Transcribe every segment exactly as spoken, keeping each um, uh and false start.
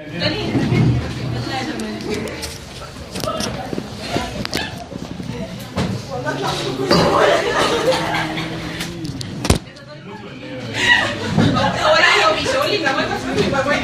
هو لا هو بيشاور لي لما انت تفهمي يبقى باين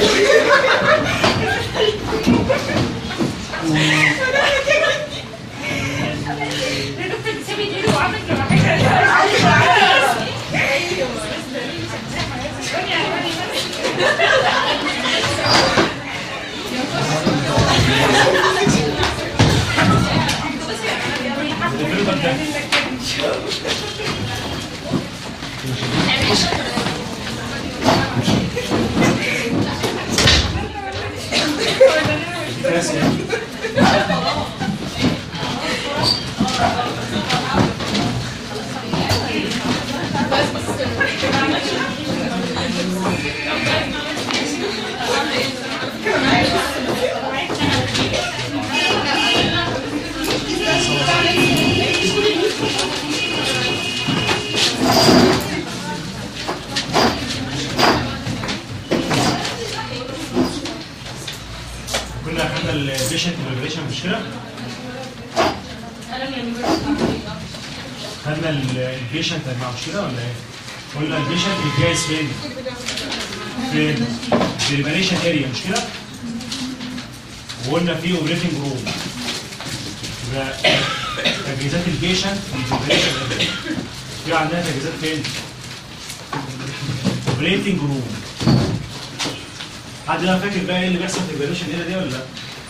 كنا خدنا البيشنت بريبريشن مش كده؟ خدنا البيشنت مع مش كده ولا ايه؟ قلنا البيشنت بيتجهز فين؟ فين؟ في البريبريشن اريا مش كده؟ وقلنا في اوبريتنج روم. يبقى تجهيزات البيشنت في البريبريشن اريا. في عندنا تجهيزات فين؟ اوبريتنج روم. حد بقى فاكر بقى ايه اللي بيحصل في البريبريشن اريا دي ولا لا؟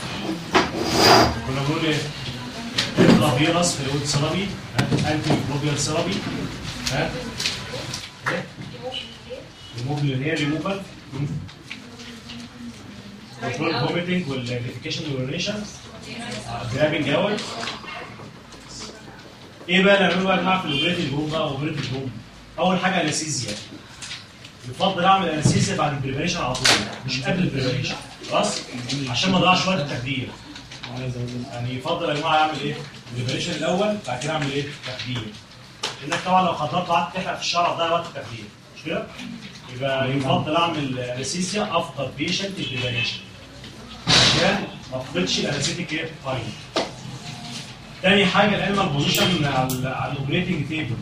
كنا بنقول ايه؟ يطلع فيروس في الود سيرابي، انتي ميكروبيال سيرابي، ها؟ ريموفل اللي هي ريموفال كنترول فوميتنج والفيكيشن واليوريشن جرابنج اوت. ايه بقى اللي هنعمله بقى يا جماعه في الاوبريتنج روم بقى؟ اوبريتنج روم اول حاجه انستيزيا. يفضل اعمل انستيزيا بعد البريبريشن على طول مش قبل البريبريشن، خلاص؟ عشان ما اضيعش وقت التخدير. يعني يفضل يا جماعه اعمل ايه؟ البريبريشن الاول بعد كده اعمل ايه؟ تخدير. لانك طبعا لو خدرت قعدت تحرق في الشارع هتضيع وقت التخدير، مش كده؟ يبقى يفضل اعمل انستيزيا افتر بيشنت بريبريشن عشان ما افقدش الانستيك ايه؟ تايم. تاني حاجه الانيمال بوزيشن على على الاوبريتنج تيبل.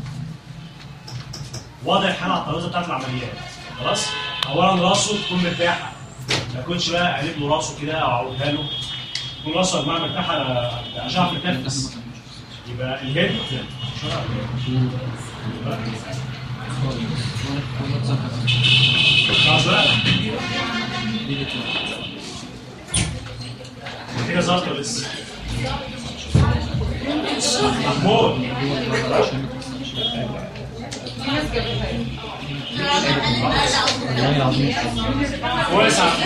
وضع الحاله على الترابيزه بتاعت العمليات، خلاص؟ اولا راسه تكون مرتاحه، ما يكونش بقى قالب له راسه كده او اعودها له. تكون راسه يا جماعه مرتاحه عشان اعرف اتنفس. يبقى الهيد خلاص بقى كده ظهرت ولا لسه؟ محمود كويس على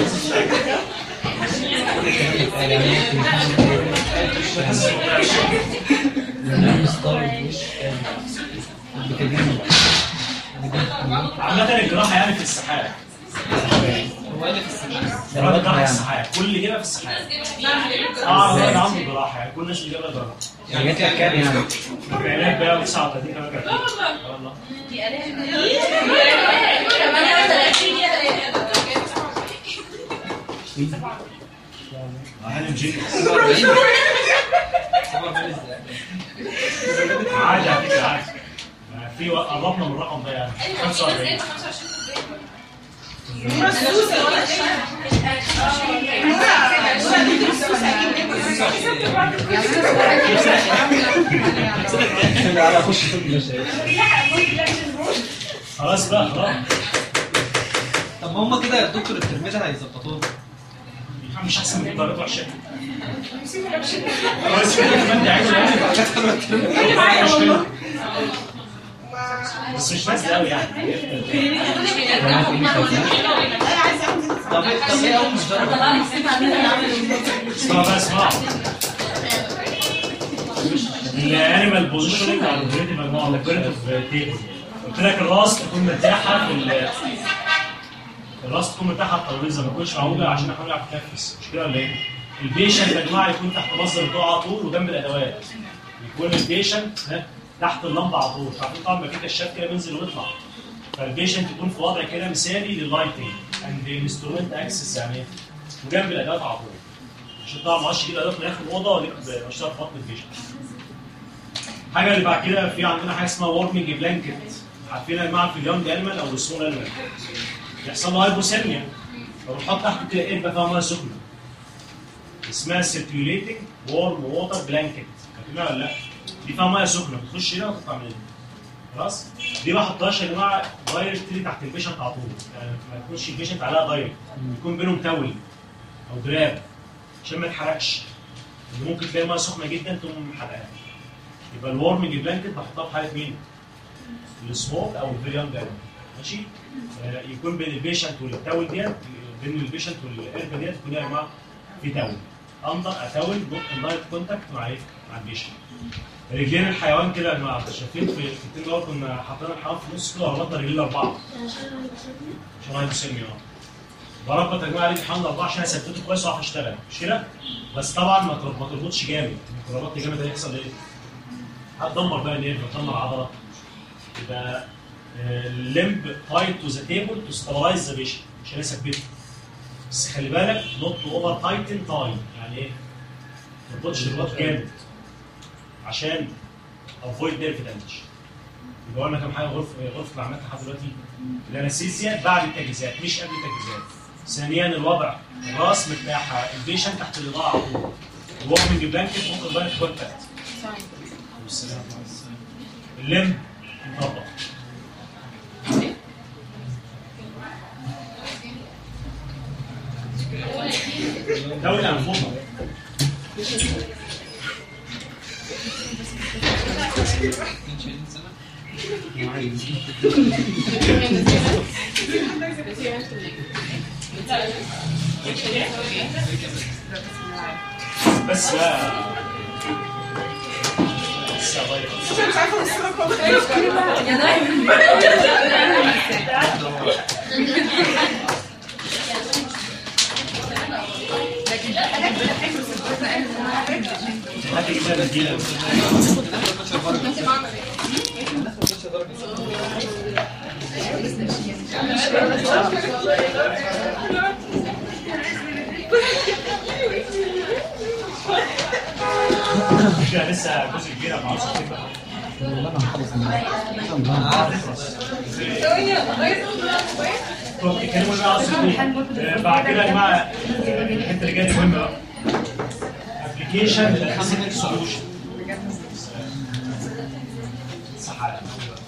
عامة الجراحة يعني في السحاب. هو اللي في السحاب. الجراحة في السحاب، كل إجابة في السحاب. اه الولد عنده جراحة يعني كل الناس إجابة جراحة. يعني جت كام يعني؟ العلاج بقى تسعة وثلاثين كمان كده. لا والله. والله. دي آلاف. ثمانية وثلاثين هانم جينكس. عادي على فكرة عادي. في قربنا من الرقم ده يعني خمسة وأربعين. خلاص بقى خلاص. طب هم كده يا دكتور الترم ده هيظبطوه؟ مش احسن من الدرجات وحشه. خلاص كده كمان ده عايز بس مش نازل قوي يعني. طب طب ايه اول مشكله؟ اسمع بقى اسمع. الانيمال بوزيشننج على الاوبريتيف مجموعه الاوبريتيف تيبل. قلت لك الراس تكون مرتاحه في الراس تكون مرتاحه على الترابيزه ما تكونش معوجه عشان احاول اعرف اتنفس، مش كده ولا ايه؟ البيشنت يا جماعه يكون تحت مصدر الضوء على طول وجنب الادوات. يكون البيشنت تحت اللمبه على طول، عارفين طبعا ما في كشاف كده بينزل ويطلع. فالبيشنت يكون في وضع كده مثالي لللايتنج، اند انسترومنت اكسس يعني ايه؟ وجنب الادوات على طول. عشان طبعا ما اعرفش يجيب ادوات من اخر الاوضه ولا اشتغل في بطن البيشنت. الحاجه اللي بعد كده في عندنا حاجه اسمها وورمنج بلانكت. عارفين يا جماعه في اليونج انيمال او السمول انيمال يحصل له هايبوثيرميا فبنحط تحت كده قربه فيها ميه سخنه اسمها سيركيوليتنج وورم ووتر بلانكت. فاكرينها ولا لا؟ دي فيها ميه سخنه بتخش هنا وتطلع من هنا. خلاص؟ دي ما احطهاش يا جماعه دايركتلي تحت البيشنت على طول، يعني ما يكونش البيشنت عليها دايركت، يكون بينهم تاول او جراب عشان ما يتحرقش. ممكن تلاقي ميه سخنه جدا تقوم محرقاها. يبقى الورمنج بلانكت بحطها في حاله مين؟ السموك او الفيريان جارد. ماشي؟ آه يكون بين البيشنت والتاول ديت، بين البيشنت والقربه ديت يكون يا جماعه في تاول. اندر اتاول نوت ان دايركت كونتاكت مع ايه؟ مع البيشنت. رجلين الحيوان كده يا جماعه شايفين في التين دوت كنا حاطين الحيوان في نص كده وربطنا رجلين الاربعه. عشان هايبوثيرميا اه. بربط يا جماعه رجل الحيوان الاربعه عشان اثبته كويس واعرف اشتغل، مش كده؟ بس طبعا ما تربطش جامد، لو ربطت جامد هيحصل ايه؟ هتدمر بقى النيرف، هتدمر العضله. يبقى الليمب تايت تو ذا تيبل تو ستابلايز ذا بيشنت عشان اثبته. بس خلي بالك نوت اوفر تايتن تايم، يعني ايه؟ ما تربطش الرباط جامد عشان افويد نيرف دامج. يبقى قلنا كام حاجه غرفه غرفه العمليات لحد دلوقتي. الانستيزيا بعد التجهيزات مش قبل التجهيزات. ثانيا الوضع الراس مرتاحه، البيشنت تحت الاضاءه على طول. الورمنج بلانكت ممكن دايركت كونتاكت. الليمب مطبق. دولة أنفومة. بس لا مش عارفه الصوره كويس يا نايم. لسه جزء كبير مع والله انا خلص بعد كده يا جماعه الحته اللي جايه مهمه بقى ابلكيشن للاسيتيك سوليوشن. صح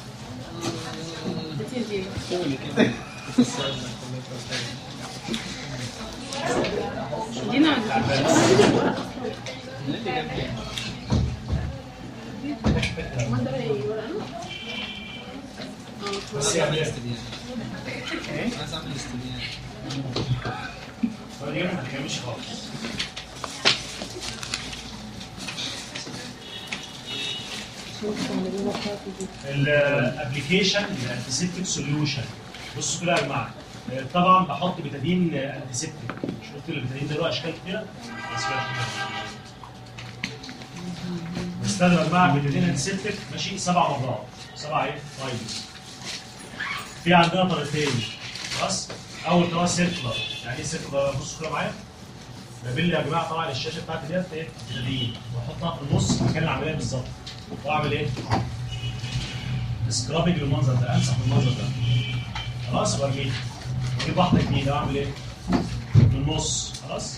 بس يعمل استديان. عايز اعمل استديان. فدي ما بتكملش خالص. الابلكيشن الانتيسيبتيك سوليوشن. بصوا كده يا جماعه طبعا بحط بتادين انتيسيبتيك. مش قلت البتادين ده له اشكال كتيره؟ بس بستخدم يا جماعه بتادين انتيسيبتيك ماشي سبع مرات. سبع ايه؟ فايبرز. في عندنا طريقتين خلاص؟ اول طريقه سيركلر. يعني ايه سيركلر؟ بصوا كده معايا. بابل يا جماعه طبعا الشاشه بتاعتي ديت ايه؟ بتادين واحطها في النص مكان العمليه بالظبط. واعمل ايه؟ سكرابنج بالمنظر ده، امسح بالمنظر ده. خلاص وارميها. واجيب واحده جديده واعمل ايه؟ من النص خلاص؟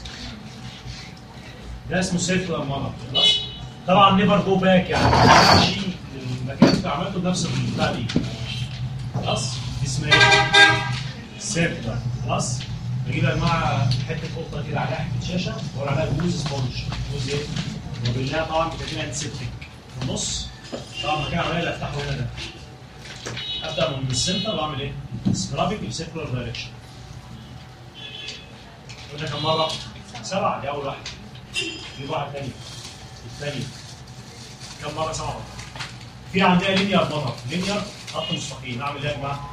ده اسمه سيركلر مره خلاص؟ طبعا نيفر جو باك يعني ما تمشي المكان اللي عملته بنفس البتاع دي. خلاص؟ دي اسمها ايه؟ سيركلر خلاص؟ بجيب يا جماعه حته قطه كده عليها حته شاشه واقول عليها جوز سبونج. جوز ايه؟ وبالله طبعا بتدينا انتسيبتيك. في النص طبعا مكان العمليه اللي افتحه هنا ده. ابدا من السنتر واعمل ايه؟ سكرابنج بسيركولار دايركشن. قلنا كم مره؟ سبعه دي اول واحده. دي واحده ثانيه. الثانيه. كم مره؟ سبعه. في عندنا لينير مره، لينير خط مستقيم، اعمل ايه يا جماعه؟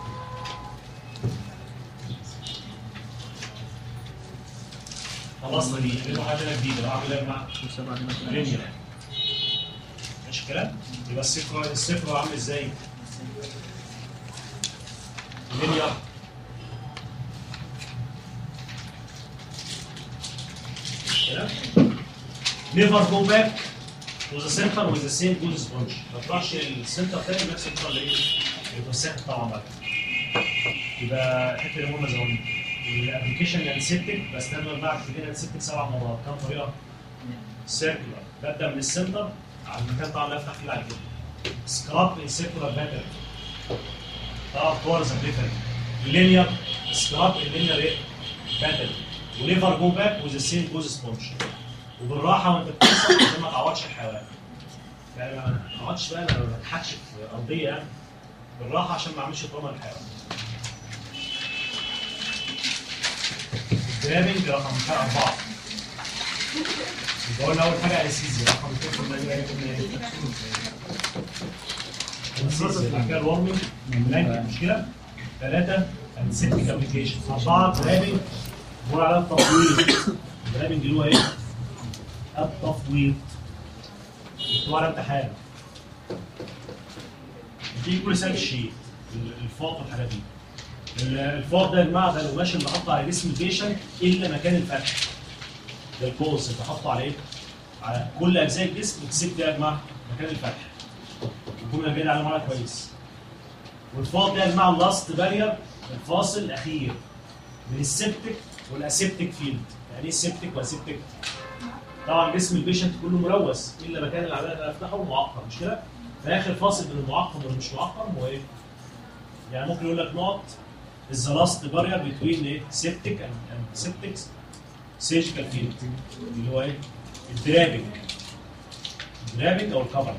خلصنا دي، نجيب حاجه جديده، اعمل ايه يا جماعه؟ لينير. ماشي الكلام؟ يبقى الصفر الصفر عامل ازاي؟ لينير تمام؟ نيفر جو باك تو ذا سنتر وذ ذا سيم جود سبونج، ما تروحش للسنتر تاني بنفس الطريقه اللي ايه؟ بتوسخ طبعا بعد كده. يبقى الحته اللي هم زودوا الابلكيشن انسبتك، بستخدم بعد كده انسبتك سبع مرات، كام طريقه؟ سيركلر، ببدا من السنتر على المكان طبعا اللي افتح فيه بعد كده. سكراب ان سيركلر باترن، طبعا كورز بريفرنج. لينير سكراب اللينير ايه؟ باترن. وليفر جو باك وذ سيم جوز سبونج. وبالراحه وانت بتوصل عشان ما تعورش الحيوان. يعني ما تعورش بقى، انا ما بضحكش في ارضيه يعني. بالراحه عشان ما اعملش تروما للحيوان. الجرابنج رقم أربعة. يبقى قلنا أول حاجة أنستيزيا، رقم اثنين كنا إيه؟ كنا إيه؟ أنستيزيا، بعد كده الورمنج، بلانك مشكلة. ثلاثة أنسبتيك أبليكيشن. أربعة جرابنج، بنقول عليها التفويض. الجرابنج اللي هو إيه؟ التفويض. مكتوب على امتحان. دي كل سنة الشيء، الفاط والحاجات دي. الفاط ده يا جماعه ده القماش اللي حاطه على جسم البيشنت الا مكان الفتح. ده الكوز اللي حاطه على ايه؟ على كل اجزاء الجسم اكسبت يا جماعه مكان الفتح. الجمله جايه على معانا كويس. والفاط ده يا جماعه اللاست بارير، الفاصل الاخير من السبتك والاسبتك فيلد. يعني ايه السبتك والاسبتك؟ طبعا جسم البيشنت كله ملوث الا مكان العمليه اللي افتحه معقم، مش كده؟ فاخر فاصل بين المعقم والمش معقم هو ايه؟ يعني ممكن يقول لك نقط is the last barrier between ايه؟ septic and, and septic surgical field اللي هو ايه؟ الدرابنج. الدرابنج او الكفرنج.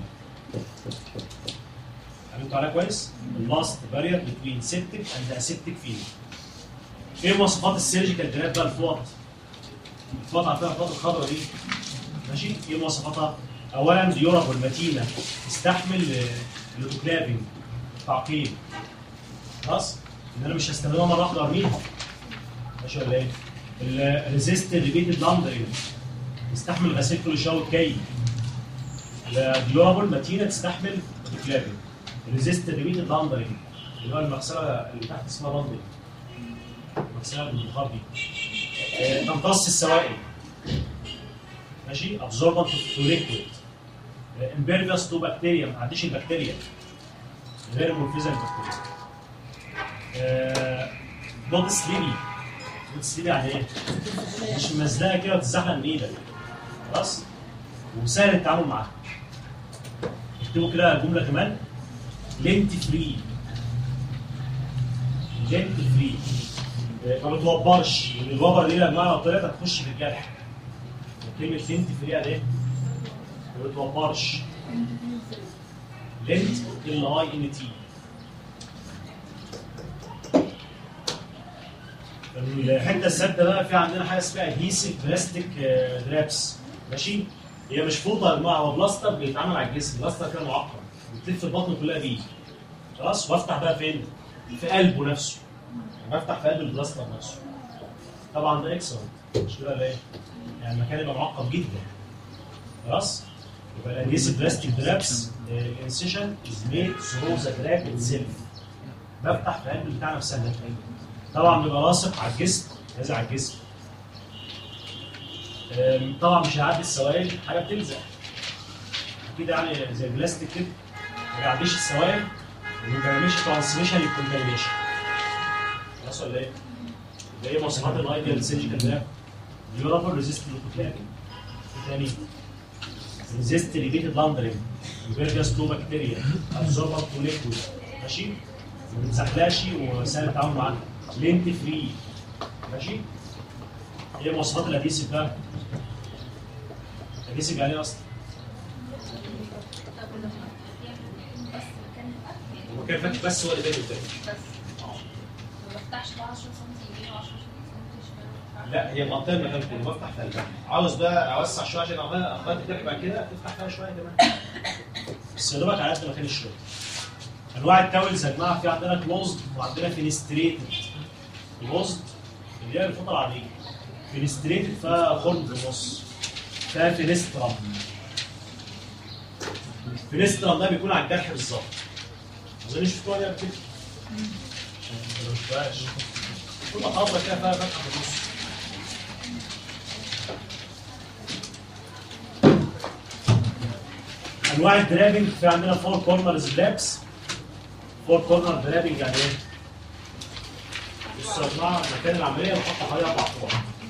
عملتوا عليها كويس؟ the last barrier between septic and aseptic field. ايه مواصفات السيرجيكال دراب بقى الفوط؟ الفوط عارفينها الفوط الخضراء دي. ماشي؟ ايه مواصفاتها؟ اولا ديورابل متينه تستحمل الاوتوكلافنج تعقيم. خلاص؟ ان انا مش هستخدمها مره واحده وارميها. ماشي ولا ايه؟ الريزيست ريبيتد لاندرنج تستحمل غسيل كل شويه والكي. الديورابل متينه تستحمل اوتوكلافنج. الريزيست ريبيتد لاندرنج اللي هو المغسله اللي تحت اسمها لاندرنج. المغسله بالبخار دي. تمتص السوائل. ماشي؟ ابزوربنت تو ليكويد. امبيرفيوس تو بكتيريا، ما تعديش البكتيريا. غير منفذه للبكتيريا. نوت سليبي. نوت سليبي يعني ايه؟ مش مزلقه كده وتتزحلق من ايدك. خلاص؟ وسهل التعامل معاها. اكتبوا كده جمله كمان. لينت فري. لينت فري. ما بتوبرش، الوبر دي لما لو طلعت هتخش في الجرح. كلمه لينت فري يعني ايه؟ ما بتوبرش. لينت ال اي ان تي. الحته السادسه بقى في عندنا حاجه اسمها ادهيسيف بلاستيك درابس. ماشي؟ هي مش فوطه يا جماعه، هو بلاستر بيتعمل على الجسم، بلاستر كده معقم بتلف البطن كلها بيه. خلاص؟ وافتح بقى فين؟ في قلبه نفسه. بفتح في قلب البلاستر نفسه. طبعا ده اكسلنت، مش كده ولا ايه؟ يعني المكان يبقى معقم جدا. خلاص؟ يبقى الادهيسيف بلاستيك درابس الانسيشن از ميد ثرو ذا دراب اتسيلف. بفتح في قلب بتاع نفسها. طبعا بيبقى لاصق على الجسم، لازق على الجسم. طبعا مش هيعدي السوائل، حاجه بتلزق. اكيد يعني زي البلاستيك كده ما بيعديش السوائل وما بيعملش ترانسميشن للكونتامينيشن. خلاص ولا ايه؟ ده ايه مواصفات الايديال سيرجيكال دراب؟ ديورابل ريزيست للكونتامينيشن. ثاني ريزيست ريبيتد لاندرنج، امبيرفيوس تو بكتيريا، ابزوربنت تو ليكويد. ماشي؟ ما بتزحلقش وسهل التعامل معاها. لينت فري. ماشي؟ ايه مواصفات الادهيسيف بقى؟ الادهيسيف يعني ايه اصلا؟ هو كان فاتح بس هو اللي باين قدامي. بس ما بفتحش بقى عشرة سم يمين وعشرة سم شمال. لا هي مغطيه المكان كله، بفتح في قلبها. عاوز بقى اوسع شويه عشان اخبط الجرح بعد كده تفتح فيها شويه كمان. بس يا دوبك على قد مكان الشغل. انواع التاولز يا جماعه في عندنا كلوزد وعندنا فينستريتد. كلوزد اللي هي الفوطه العاديه. فينستريتد فيها خرم في النص. فيها فينسترام. الفينسترام ده بيكون على الجرح بالظبط. اظن شفتوها دي قبل كده. ما شفتهاش. كل خطوه كده فيها فتحه في النص. انواع الدرابنج في عندنا فور كورنرز درابس. فور كورنر درابنج يعني ايه؟ بصوا يا جماعه مكان العمليه بحط حوالي اربع فوط.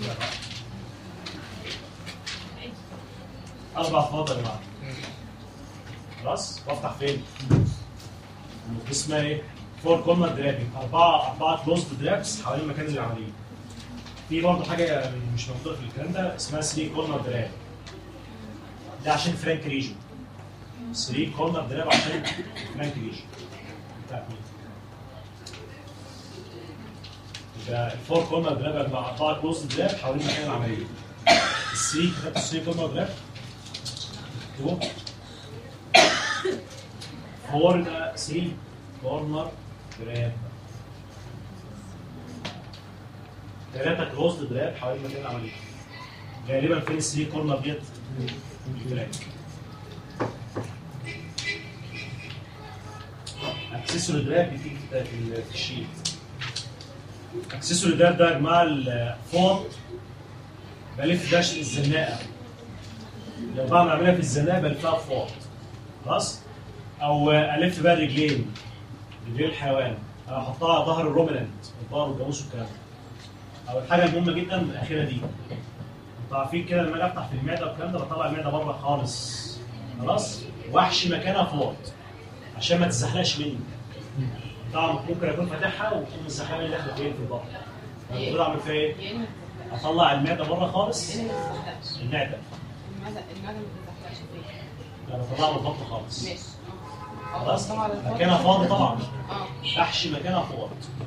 اربع فوط يا جماعه. خلاص؟ بفتح فين؟ اسمها ايه؟ فور كورنر درابنج، اربعه اربعه كلوزد درابس حوالين مكان العمليه. في برضه حاجه مش موجوده في الكلام ده اسمها ثلاثة كورنر دراب. ده عشان فرانك ريجو. ثلاثة كورنر دراب عشان فرانك ريجو. بتاعت مين؟ يبقى الفور كورنر دراب يا جماعه اربعه كلوزد دراب حوالين مكان العمليه. الثلاثه كتبت ثلاثة كورنر دراب. اكتبوا. فور ده ثلاثة كورنر دراب. ثلاثة كلوزد دراب حوالين مكان العملية. غالبا فين الثلاثة كورنر ديت؟ الفرانك. اكسسوري دراب بتيجي في الشيت. اكسسوري دراب ده يا جماعه الفوط بلف داش الزناقه. لو بعمل عمليه في الزناقه بلفها فوط. خلاص؟ او الف بقى رجلين رجلين الحيوان احطها على ظهر الرومينانت الظهر والجاموس والكلام ده. او الحاجه المهمه جدا الاخيره دي انتوا عارفين كده لما اجي افتح في المعده والكلام ده بطلع المعده بره خالص. خلاص؟ واحشي مكانها فوط عشان ما تزحلقش مني. طبعا ممكن اكون فاتحها وتكون الزحلقه اللي داخله فين في البطن. المفروض اعمل فيها ايه؟ اطلع المعده بره خالص. المعده المعده المعده ما بتزحلقش فين؟ لما اطلعها من البطن خالص. ماشي. خلاص؟ مكانها فاضي طبعا. اه احشي مكانها فوط.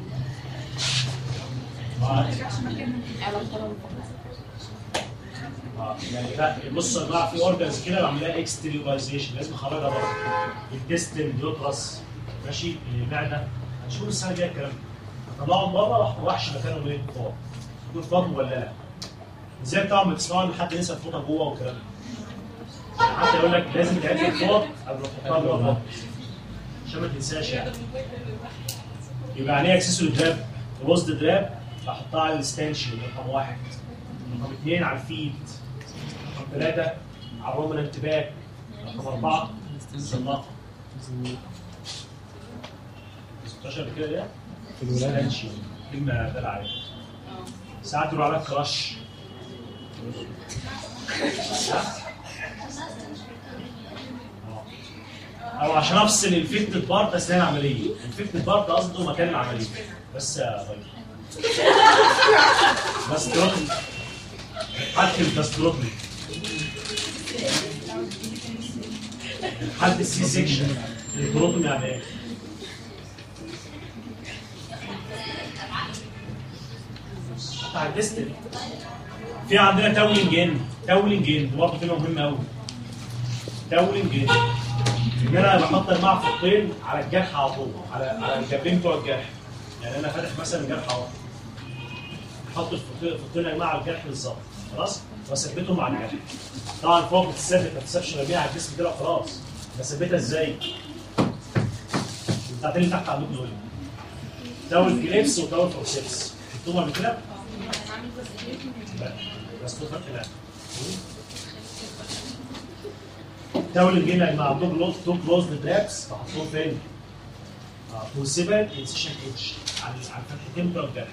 اه يعني لا بص يا جماعه في اورجنز كده بعمل لها اكستريورايزيشن لازم اخرجها بره. الديستن اليوترس ماشي المعده هنشوف السنه الجايه الكلام ده. اطلعهم بره واحشي مكانهم ايه؟ فوق. يكون فاضي ولا لا؟ ازاي طبعا بتسمعوا ان حد ينسى الفوطه جوه والكلام ده. يعني حتى يقول لك لازم تعمل الفوط قبل ما تحطها جوه البطن عشان ما تنساش يعني. يبقى عليها اكسسوري دراب كلوزد دراب بحطها على الستانشن رقم واحد. رقم اثنين على الفيد. رقم ثلاثة على الرومنانت باك. رقم أربعة الزناقة. ستاشر كده ده؟ في الولاده ستانشن كلمة دلع عليها. ساعات يقولوا عليها كراش. أو عشان أفصل الفيكتد بارت أثناء العملية. الفيكتد بارت قصده مكان العملية. بس يا راجل. بس تروتل حد بس تروتل حد السي سيكشن التروتل يعني ايه؟ بتاع الديستل. في عندنا تاولينج ان تاولينج ان برضه كلمه مهمه قوي. تاولينج ان ان انا بحط الماء في الطين على الجرح على طول على على الجنبين بتوع الجرح. يعني انا فاتح مثلا جرح اهو احط في الطين يا جماعه على الجرح بالظبط. خلاص؟ واثبتهم على الجرح. طبعا فوق بتثبت ما تسيبش رميها على الجسم كده خلاص. بثبتها ازاي؟ البتاعتين اللي تحت عندكم دول. تاول كليبس وتاول فورسيبس. شفتوهم قبل كده؟ بس دول فرق الان. تاول الجين يا جماعه عندهم تو كلوز ترابس بحطهم فين؟ فورسيبل انسيشن اتش على على الفتحتين بتوع الجرح.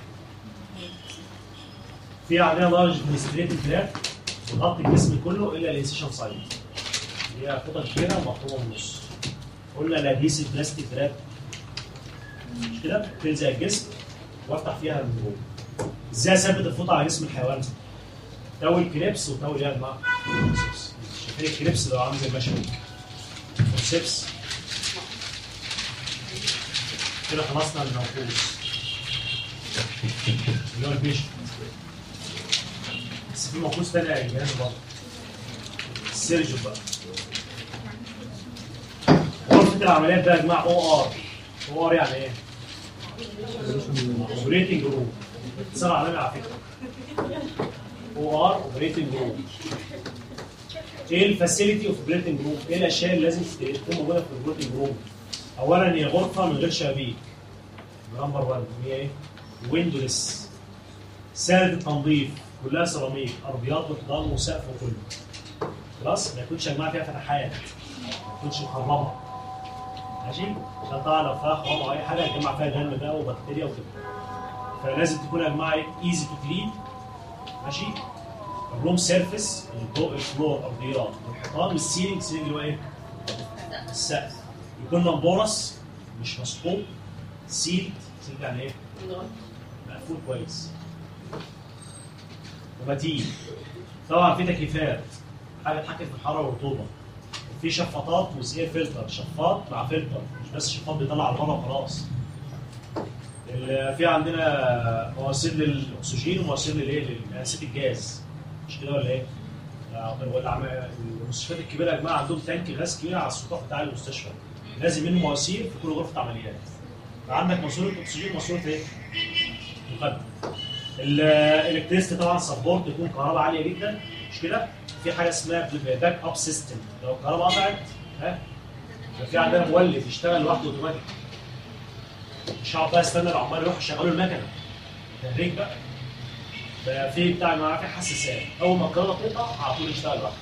في عندنا لارج ميستريتد تراب بتغطي الجسم كله الا الانسيشن سايد. هي فوطه كبيره ومقطوعه من النص. قلنا الادهيسيف بلاستيك تراب مش كده؟ بتلزق الجسم وافتح فيها من جوه. ازاي اثبت الفوطه على جسم الحيوان؟ تاول كليبس وتاول ايه يا جماعه؟ شايفين الكليبس اللي هو عامل زي المشوي. فورسيبس. كده خلصنا المنفوذ. اللي هو البيشن. بس في منفوذ تاني يا جهاز برضه. السيرجن بقى. غرفة العمليات ده يا جماعه او ار. او ار يعني ايه؟ اوبريتنج روم. اختصار عالمي على فكره. او ار اوبريتنج روم. ايه الفاسيلتي اوف اوبريتنج روم؟ ايه الاشياء اللي لازم تكون موجوده في الاوبريتنج روم؟ اولا هي غرفه من غير شبابيك. نمبر واحد هي ايه؟ ويندولس. سادة التنظيف كلها سيراميك، ارضيات وحيطان وسقف وكله. خلاص؟ ما يكونش يا جماعه فيها فتحات. تكونش مخربه. ماشي؟ عشان طبعا لو فيها خراب او اي حاجه هتجمع فيها دم بقى وبكتيريا وكده. فلازم تكون يا جماعه ايه؟ ايزي تو كلين. ماشي؟ الروم سيرفيس الفلور ارضيات والحيطان والسيلينج، السيلينج اللي هو ايه؟ السقف. يكون نمبورس مش مسقوط، سيلد، سيلد يعني ايه؟ مقفول كويس. ومتين. طبعا في تكييفات، حاجه تحكم في الحراره والرطوبه. وفي شفاطات وسير فلتر، شفاط مع فلتر، مش بس شفاط بيطلع على بره وخلاص. في عندنا مواسير للاكسجين ومواسير للايه؟ لانسيه الجاز. مش كده ولا ايه؟ المستشفيات الكبيره يا جماعه عندهم تانك غاز كبير على السطوح بتاع المستشفى. لازم منه مواسير في كل غرفه عمليات. فعندك ماسوره اكسجين وماسوره ايه؟ مقدم. الالكتريستي طبعا سبورت يكون كهرباء عاليه جدا، مش كده؟ في حاجه اسمها باك اب سيستم، لو الكهرباء قطعت ها في عندنا مولد يشتغل لوحده اوتوماتيك. مش هقعد بقى استنى العمال يروحوا يشغلوا المكنه. تهريج بقى. بقى في بتاع معاه في حساسات، اول ما الكهرباء تقطع على طول يشتغل لوحده.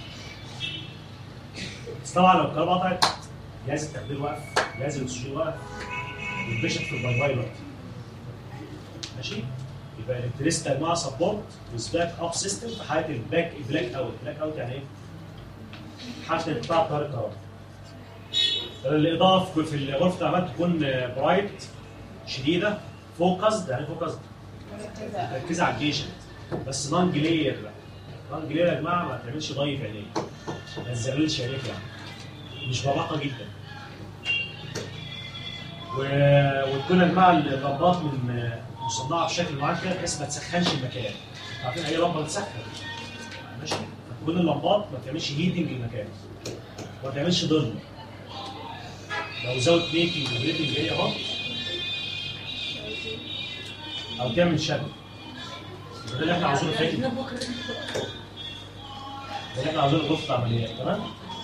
بس طبعا لو الكهرباء قطعت جهاز التخدير واقف، جهاز الاكسجين واقف، والبيشنت في الباي باي دلوقتي. ماشي؟ يبقى الالكتريستي يا جماعه سبورت وذ باك اب سيستم في حاله الباك بلاك اوت، بلاك اوت يعني ايه؟ حاله انقطاع التيار الكهربائي. الاضافه في غرفه العمليات تكون برايت شديده، فوكسد، يعني فوكسد مركزه على البيشنت بس نون جلير. نون جلير يا جماعه ما تعملش ضيف عينيك، ما تزغللش عينيك يعني، مش براقه جدا. و... وتكون يا جماعه اللمبات من مصنعه بشكل معين كده بحيث ما تسخنش المكان. عارفين اي لمبه بتسخن ماشي؟ فتكون اللمبات ما تعملش هيتنج المكان وما تعملش ظل. لو زود ميكنج وبريدنج ايه اهو او تعمل شد. ده اللي احنا عاوزينه فين؟ ده اللي احنا عاوزينه غرفه عمليات. تمام؟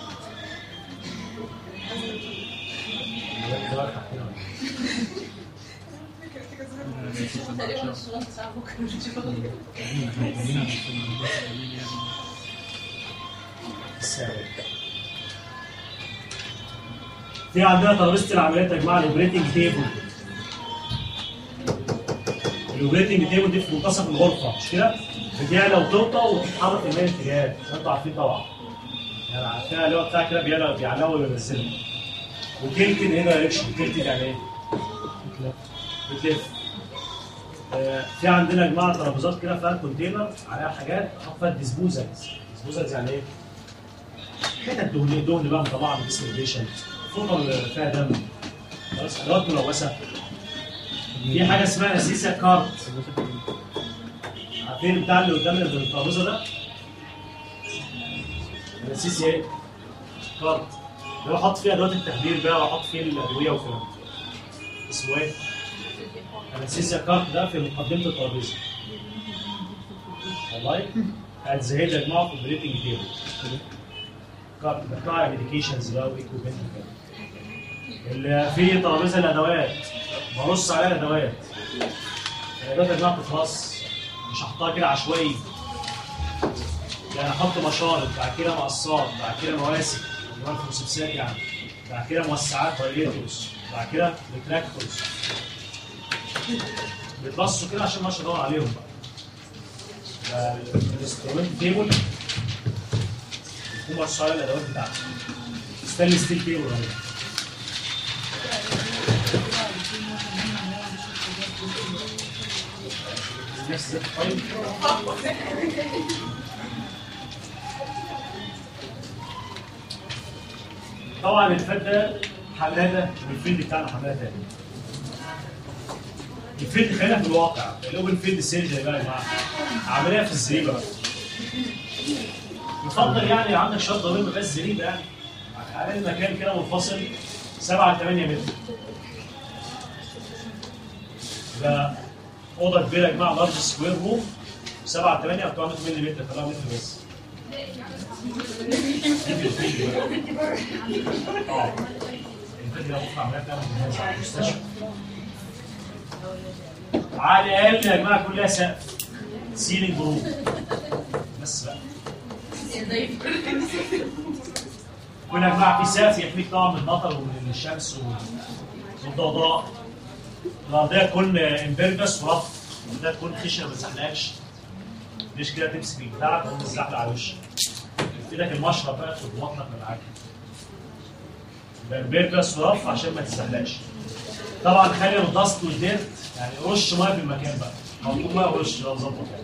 في عندنا ترابيزه العمليات يا جماعه الاوبريتنج تيبل. الاوبريتنج تيبل دي في منتصف الغرفه مش كده؟ بتعلى وتوطى وتتحرك في اي اتجاه، انتوا عارفين طبعا. يعني عارفين اللي هو بتاع كده بيعلى بيعلى وينزل. وتلتن ايه دايركشن؟ تلتن يعني ايه؟ بتلف. آه في عندنا يا جماعه ترابيزات كده فيها كونتينر عليها حاجات حط فيها ديسبوزلز. ديسبوزلز يعني ايه؟ حتت دهن دهن بقى مطلعه من جسم البيشنت، فوطه فيها دم، خلاص ادوات ملوثه. في حاجه اسمها اسيسيا كارت. عارفين بتاع اللي قدام الترابيزه ده؟ الاسيسيا ايه؟ كارت. ده بحط فيه ادوات التخدير بقى واحط فيه الادويه وكده. اسمه ايه؟ الاسيسيا كارت ده في مقدمه الترابيزه. والله هتزهد يا جماعه في البريتنج تيبل. كارت بتطلع ميديكيشنز بقى وايكوبمنت وكده. في ترابيزه الادوات برص عليها الادوات. الادوات يا جماعه بتترص، مش هحطها كده عشوائي. يعني احط مشارط، بعد كده مقصات، بعد كده مواسك، اللي هو الفوسفسات يعني، بعد كده موسعات فايليتورز، بعد كده ريتراكتورز. بيترصوا كده عشان مش ادور عليهم بقى. الانسترومنت تيبل يكون مرصوص على الادوات بتاعته. ستانلس ستيل تيبل اهو. نفس الطيب. طبعا الفات ده حماده والفيلد بتاعنا حماده تاني. الفيلد خلينا في الواقع، الاوبن فيلد سيرجري بقى يا جماعه عمليه في الزريبه بقى. يفضل يعني عندك شويه ضمير ما بقاش زريبه يعني. على المكان كده منفصل سبعة ل ثمانية متر. ده اوضه كبيره يا جماعه لارج سكوير روم سبعة ل ثمانية بتوع متر ملي متر طلع متر بس. اه الفيلد ده ممكن عمليه بتعمل جهاز على المستشفى. على الاقل يا جماعه كلها سقف سيلينج روم بس بقى. يكون يا جماعه في سقف يحميك طبعا من المطر ومن الشمس والضوضاء. الارضيه تكون امبربس ورف، الارضيه تكون خشنه ما تزحلقش، مش كده تمسك البتاع تقوم تزحلق على وشك. في ايدك المشرب بقى تاخد بطنك من معاك. يبقى امبربس ورف عشان ما تزحلقش. طبعا خلي الضغط والديرت يعني رش ميه في المكان بقى، مطلوب ميه ورش لو ظبط يعني.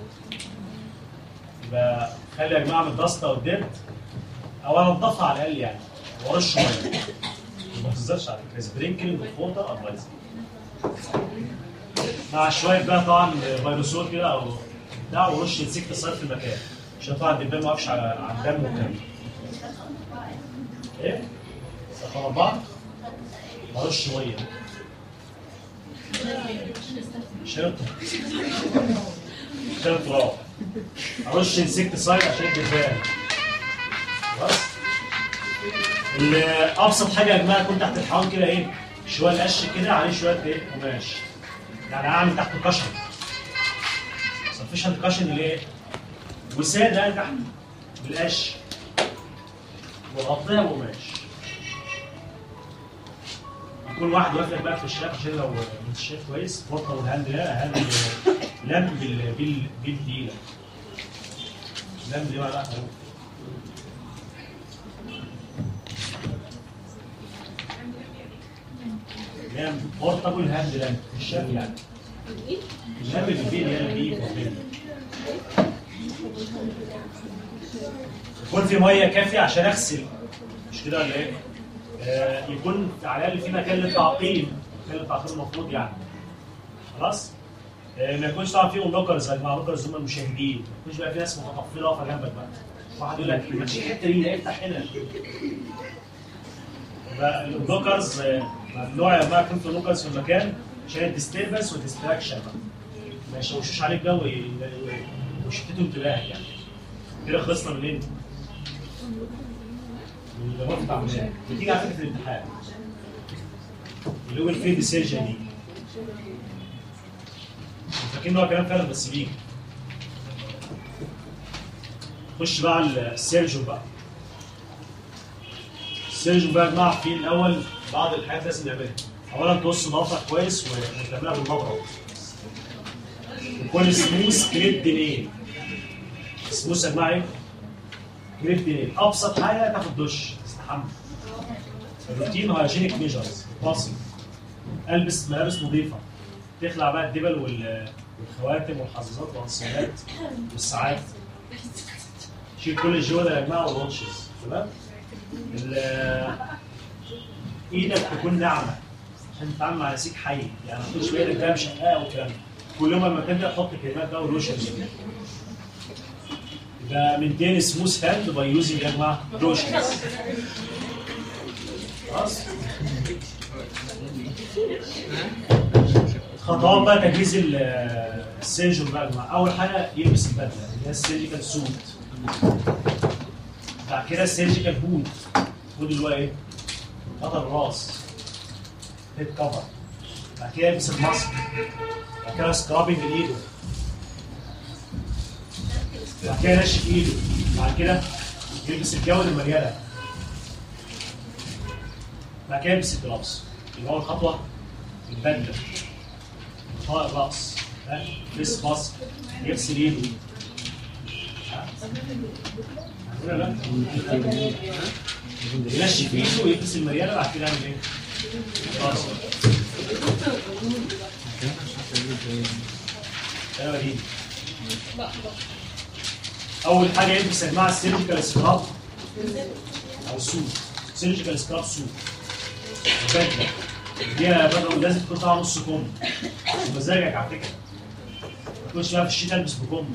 يبقى خلي يا جماعه من الضغطه والديرت او انا انضفها على الاقل يعني ورش ميه. ما تهزرش على فكره، سبرينكلينج ووتر ادفايزر. مع شويه بقى طبعا فيروسول كده او بتاع ورش انسكتسايد في المكان عشان طبعا الدبان ما يقفش على على الدم والكلام. ايه؟ سخن بعض ورش ميه. شرط شرط تراب. ارش انسكتسايد عشان الدبان. خلاص؟ ابسط حاجه يا جماعه يكون تحت الحوض كده ايه؟ شويه قش كده عليه شويه ايه؟ قماش. يعني اعمل تحته كشن. سفشنت كشن اللي ايه؟ وساده يعني تحت بالقش. واغطيها بقماش. يكون واحد واقف لك بقى في الشارع عشان لو مش شايف كويس فرطه والهاند لا هاند لمب بال بالديله. لمب دي بقى لامب بورتابل هاند لامب في الشارع يعني. اللامب بالبيل هي اللي بيجي يكون في ميه كافيه عشان اغسل، مش كده ولا ايه؟ آه يكون على الاقل في مكان للتعقيم، مكان للتعقيم المفروض يعني. خلاص؟ آه ما يكونش طبعا في لوكرز يا جماعه، لوكرز هم المشاهدين، ما يكونش بقى في ناس متطفله واقفه جنبك بقى. واحد يقول لك ما تشيل الحته دي افتح هنا. اللوكرز ممنوع يا جماعه يكون في لوكرز في المكان عشان الديستربنس والديستراكشن ما يشوشوش عليك جو ويشتتوا انتباهك يعني. كده خلصنا من ايه؟ من اللي بفتح منها بتيجي على فكره في الامتحان اللي هو الفيلد سيرجن دي. فاكرين هو كلام فعلا بس بيجي. خش بقى على السيرجن بقى. السيرجن بقى يا جماعه في الاول بعض الحاجات لازم نعملها. اولا تقص ضوافرك كويس وتعملها بالمضرب. وكل سموث كريب دينين. سموث يا جماعه ايه؟ كريب دينين. ابسط حاجه تاخد دش تستحمى. الروتين هايجينيك ميجرز بسيط. البس ملابس نظيفه. تخلع بقى الدبل والخواتم والحظاظات والانسيالات والساعات. شيل كل الجوده يا جماعه والواتشز تمام؟ ايدك تكون ناعمه عشان تتعامل مع نسيج حي، يعني ما تكونش بايدك بقى مشقاقه والكلام ده. كل يوم لما تبدا تحط كريمات بقى ولوشن. يبقى مينتين سموث هاند باي يوزنج يا جماعه لوشنز. خلاص؟ خطوات بقى تجهيز السيرجن بقى يا جماعه. اول حاجه يلبس البدله اللي هي السيرجيكال سوت. بعد كده السيرجيكال بوت. بوت اللي هو ايه؟ غطا الراس. هيد كفر. بعد كده يلبس الماسك. بعد كده سكرابنج لايده. بعد كده ينشف ايده. بعد كده يلبس الجوده المليانه. بعد كده يلبس الجلافز. يبقى اول خطوه البدله. طاق الراس. لبس ماسك. يغسل ايده. لا ينشف ايده ويلبس المرياله. بعد كده يعمل ايه؟ خلاص ايوه دي اول حاجه يلبس يا جماعه السيرجيكال سكراب او سوت. سيرجيكال سكراب سوت بدله دي بدله لازم تكون طالعه نص كم بمزاجك على فكره. ما تكونش بقى في الشتاء البس بكم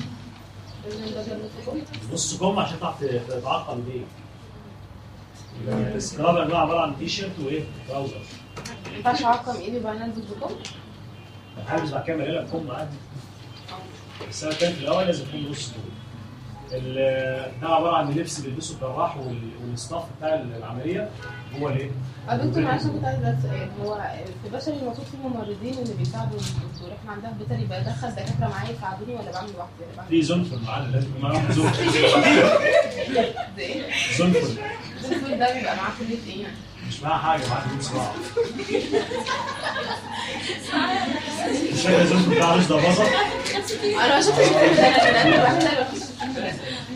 نص كم عشان تعرف تتعقل بيه. يبقى السكراب يا جماعه عباره عن تي شيرت وايه؟ تراوزر. ما ينفعش اعقم ايدي بقى انزل بكم؟ هلبس بعد كده مليانه بكم عادي. بس انا كان في الاول لازم يكون نص كم. ده عباره عن لبس بيلبسه الجراح والستاف بتاع العمليه هو الايه؟ يا دكتور معلش كنت عايزه اسال، هو في بشري المفروض في ممرضين اللي بيساعدوا الدكتور، احنا عندنا في بيطري بدخل دكاتره معايا يساعدوني ولا بعمل لوحدي؟ في زنفر معانا لازم معاهم زنفر. ده ايه؟ زنفر. زنفر ده بيبقى معاه كلية ايه يعني؟ مش معاها حاجه، معاها فلوس بقى. مش فاكر زوجته بتاع رشدي أباظة؟ انا ما شفتش الفيلم ده، انا الواحد اللي بخش الفيلم ده.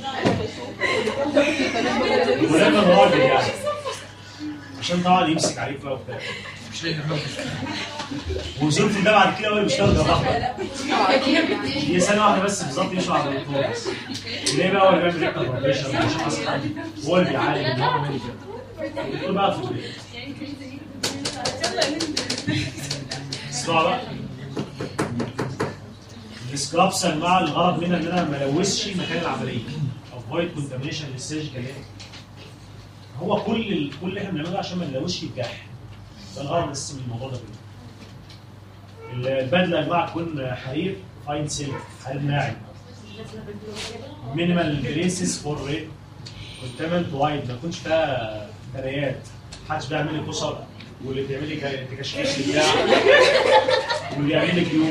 انا بشوف ولكن راجل يعني عشان طبعا يمسك عليك بقى وبتاع. مش لاقي الراجل. وزوجته ده بعد كده هو اللي بيشتغل جراح بقى. اه اكيد يعني. هي سنه واحده بس بالظبط يمشي على الدكتور بس. ليه بقى هو اللي بيعمل ريكتال بروفيشن مش حاسس حاجه، هو اللي بيعالج ان هو مالي كده. الدكتور بقى في البيت. اسمعوا بقى. السكرابس مع الغرض منها ان انا ما الوثش مكان العمليه. افويد كونتامينيشن للسيرجيكال. هو كل ال... كل اللي احنا بنعمله عشان ما نلوثش الجرح. ده الغرض الاساسي من الموضوع ده كله. البدله يا جماعه تكون حرير فاين سيلك، حرير ناعم. مينيمال بريسز فور ريت كونتامنت وايد، ما يكونش فيها تريات. محدش بيعمل لي كسر واللي بيعمل لي تكشكيش بتاع واللي بيعمل لي جيوب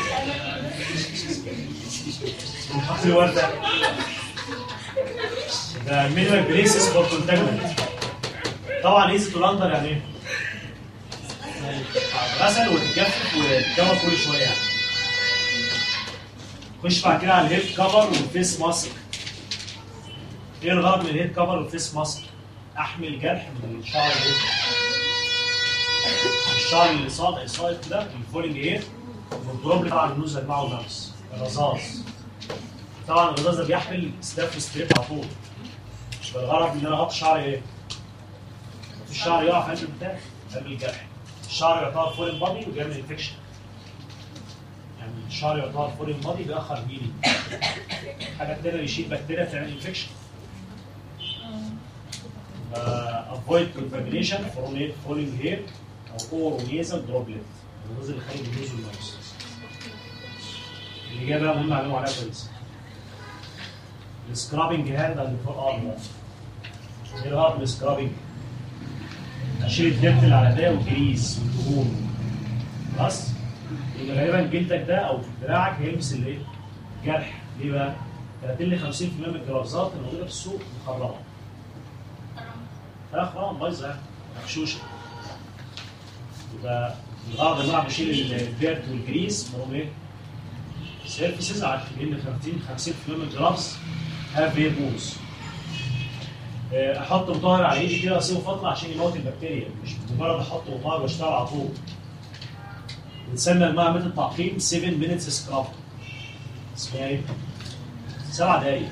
ونحط لي ورده. ده مينيمال بريسز فور كونتامنت. طبعا ايزي تو لاندر يعني ايه؟ غسل وتتجفف وتتجمع كل شويه يعني. خش بعد كده على الهيد كفر والفيس ماسك. ايه الغرض من الهيد كفر والفيس ماسك؟ احمي الجرح من الشعر الايه؟ الشعر اللي صاد الصائد ده الفولينج اير والدروب طبعا النوز يا جماعه واللمس الرذاذ. طبعا الرذاذ ده بيحمل ستاف ستريب على طول. بالغرض ان انا احط شعري ايه؟ الشعر يقع في قلب البتاع في قلب الجرح. الشعر يعتبر فورين بادي وبيعمل انفكشن. يعني الشعر يعتبر فورين بادي بيأخر هيلينج. حاجه تانيه بيشيل بكتيريا بتعمل انفكشن. افويد كونتامينيشن فروم فولينج هير او اور نيزل دروبلت. الغاز اللي خارج من النوز والماوس. اللي جايه بقى مهم عليهم عليها كويس. السكرابنج هاند اند فور ارم. ايه الغرض من السكرابنج؟ اشيل الدبت اللي على ايديا والجريس والدهون. خلاص؟ يبقى غالبا جلدك ده او دراعك هيلمس الايه؟ الجرح. ليه بقى؟ ثلاثين ل خمسين بالمية من الجرافزات الموجوده في السوق مخرمه. لا خلاص بايظه يعني مغشوشه. يبقى الغرض ان انا بشيل الديرت والجريس من ايه؟ سيرفيسز عشان لان خمسين بالمية من الجرافز هاف ايه بوز. احط مطهر على ايدي كده واسيبه فتره عشان يموت البكتيريا، مش مجرد احط مطهر واشتغل على طول. بنسمي الماء ميثود تعقيم سبعة مينتس سكراب. اسمها ايه؟ سبع دقايق.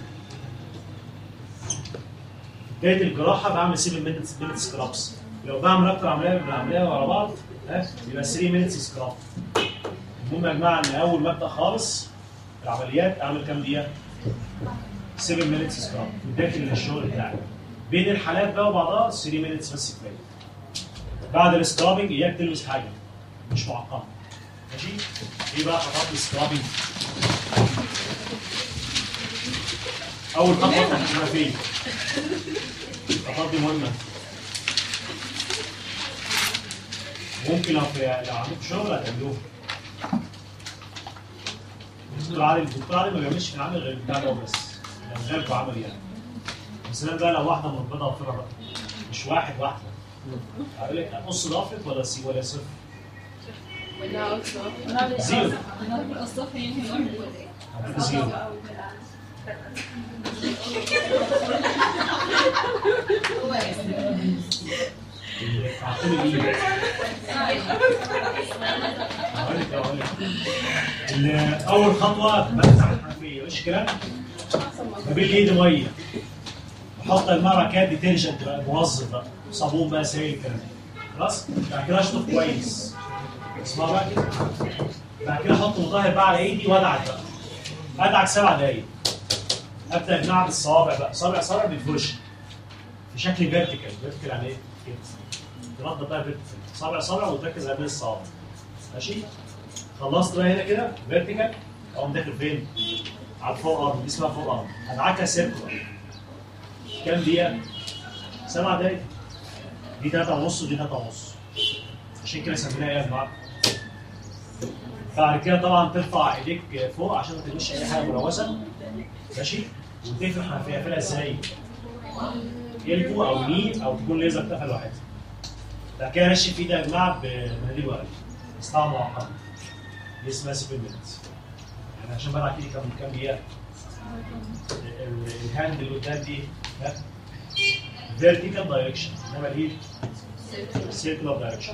بدايه الجراحه بعمل سبعة مينتس سكرابس. لو بعمل اكتر عمليه من العمليه ورا بعض ها يبقى ثلاثة مينتس سكراب. المهم يا جماعه ان اول ما ابدا خالص العمليات اعمل كام دقيقه؟ سبعة مينتس سكراب في بدايه الشغل بتاعي. بين الحالات بقى وبعضها ثلاثة مينتس بس كفايه. بعد السكرابنج اياك تلمس حاجه مش معقمه. ماشي؟ ايه بقى خطوات السكرابنج؟ اول خطوه افتح الحنفيه. الخطوات دي مهمه. ممكن لو في لو عندكم شغل هتعملوها. الدكتور عادل الدكتور عادل ما بيعملش في العمل غير البتاع ده بس. لو غيركم عمل يعني. مثلا بقى لو واحده مربطه وفرها بقى مش واحد واحده. هقول لك نص ضافت ولا سي ولا صفر؟ ولا زيرو. الصفر يعني هتبقى زيرو. اعطيني ايدك. هقول لك هقول لك. اول خطوه بفتح الحنفيه مش كده؟ بجيب ايدي ميه. بحط المره كده ديترجنت بقى منظف بقى صابون بقى سائل الكلام ده. خلاص؟ بعد كده اشطف كويس. اسمع بقى كده. بعد كده احط مطهر بقى على ايدي وادعك بقى. ادعك سبع دقايق. ابدا اجمع بالصوابع بقى، صابع صابع بالفرشه. في شكل فيرتيكال، فيرتيكال يعني ايه؟ كده. تنضف بقى فيرتيكال، صابع صابع وتركز على بين الصوابع. ماشي؟ خلصت بقى هنا كده فيرتيكال، اقوم داخل فين؟ على الفور ارم، دي اسمها فور ارم. ادعكها سيركل. كام دقيقة؟ سبع دقايق. دي تلاتة ونص ودي تلاتة ونص. عشان كده سميناها ايه يا جماعة؟ بعد كده طبعا ترفع ايديك فوق عشان ما تلمسش اي حاجة ملوثة. ماشي؟ وتقفل الحنفية. اقفلها ازاي؟ البو او ني او تكون ليزر كفه لوحدها. بعد كده نشف في ده يا جماعه بمناديل ورقي بس طبعا معقده. دي اسمها سبيمنت. يعني عشان بلعب كده كام كام دقيقه. الهاند اللي قدام دي ها فيرتيكال دايركشن انما دي سيركلر دايركشن.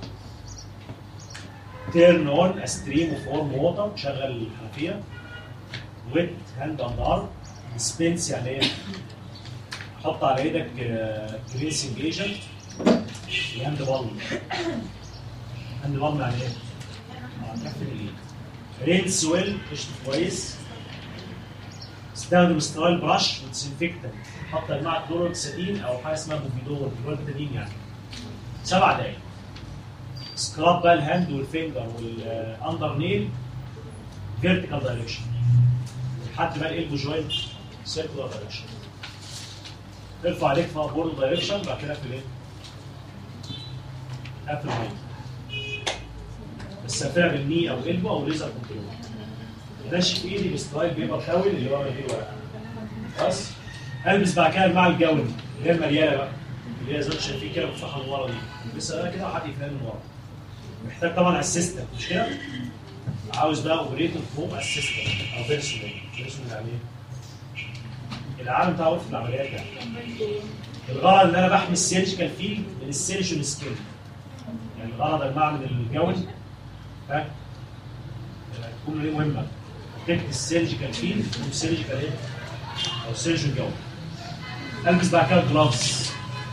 تيرن اون ستريم اوف وورم ووتر شغل الحنفيه. ويت هاند اند ارم. ديسبنس يعني ايه؟ حط على ايدك كريسنج ايجنت. الهاند بالم. هاند بالم يعني ايه؟ كف الايد. رينس ويل اشطف كويس. استخدم سترايل براش وديسنفكتنت. حط يا جماعه كلوروكسيدين او حاجه اسمها بوفيدون اللي هو البتادين يعني. سبع دقايق. سكراب بقى الهاند والفينجر والاندر نيل فيرتيكال دايركشن. لحد بقى الالبو جوينت سيركولار دايركشن. ارفع عليك فوق بورد دايركشن بعد كده اقفل ايه؟ اقفل الهاند. بس اقفلها بالني او الالبو او ليزر كنترول. ناشف ايدي بسترايل بيبر تاول اللي هو مدير ورقه. خلاص؟ البس بعد كده مع الجون اللي هي المليانه بقى اللي هي زي ما شايفين كده بتفتحها من ورا دي. لسه انا كده وحد يفهم من ورا. محتاج طبعا اسيستنت مش كده؟ عاوز بقى اوبريتور فوق اسيستنت او بيرسونال. بيرسونال يعني ايه؟ العالم بتاع غرفه العمليات يعني. الغرض ان انا بحمي السيرجيكال فيلد من السيرجن سكيل. يعني الغرض يا جماعه من الجون ها تكون ليه مهمه. تكت السيرجيكال فيلد من السيرجيكال ايه؟ او السيرجن جون. البس بعد كده جلافز.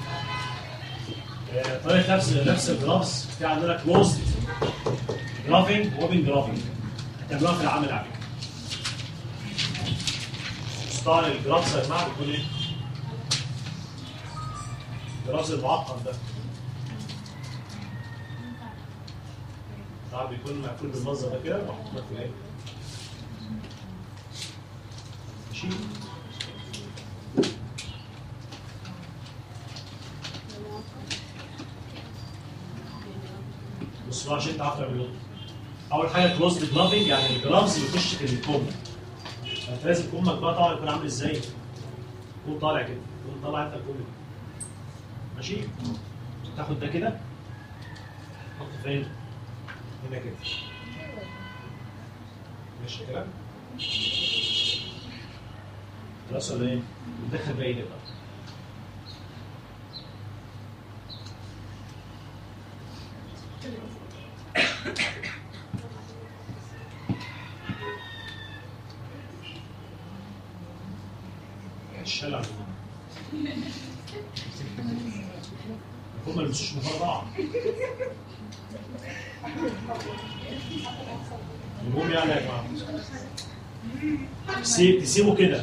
طريقه نفس نفس الجلافز في عندنا كلوزد جرافينج واوبن جرافينج. هتعملوها في العمل على فكره. ستايل الجرافز يا جماعه بيكون ايه؟ الجرافز المعقد ده. طبعا بيكون مقفول بالمنظر ده كده ومحطوط في ايه؟ ماشي؟ بص بقى عشان انت عارف تعمله. اول حاجه كلوزد جلافنج يعني الجلافز بيخش في الكم. فانت لازم كمك بقى طبعا يكون عامل ازاي؟ يكون طالع كده، يكون طالع انت الكم كده. ماشي؟ تاخد ده كده حط فين؟ هنا كده. ماشي الكلام؟ خلاص ولا ايه؟ وتدخل بقى ايدك بقى. الشلع هم اللي مش من بعض. المهم يعني يا جماعه سيب تسيبه كده.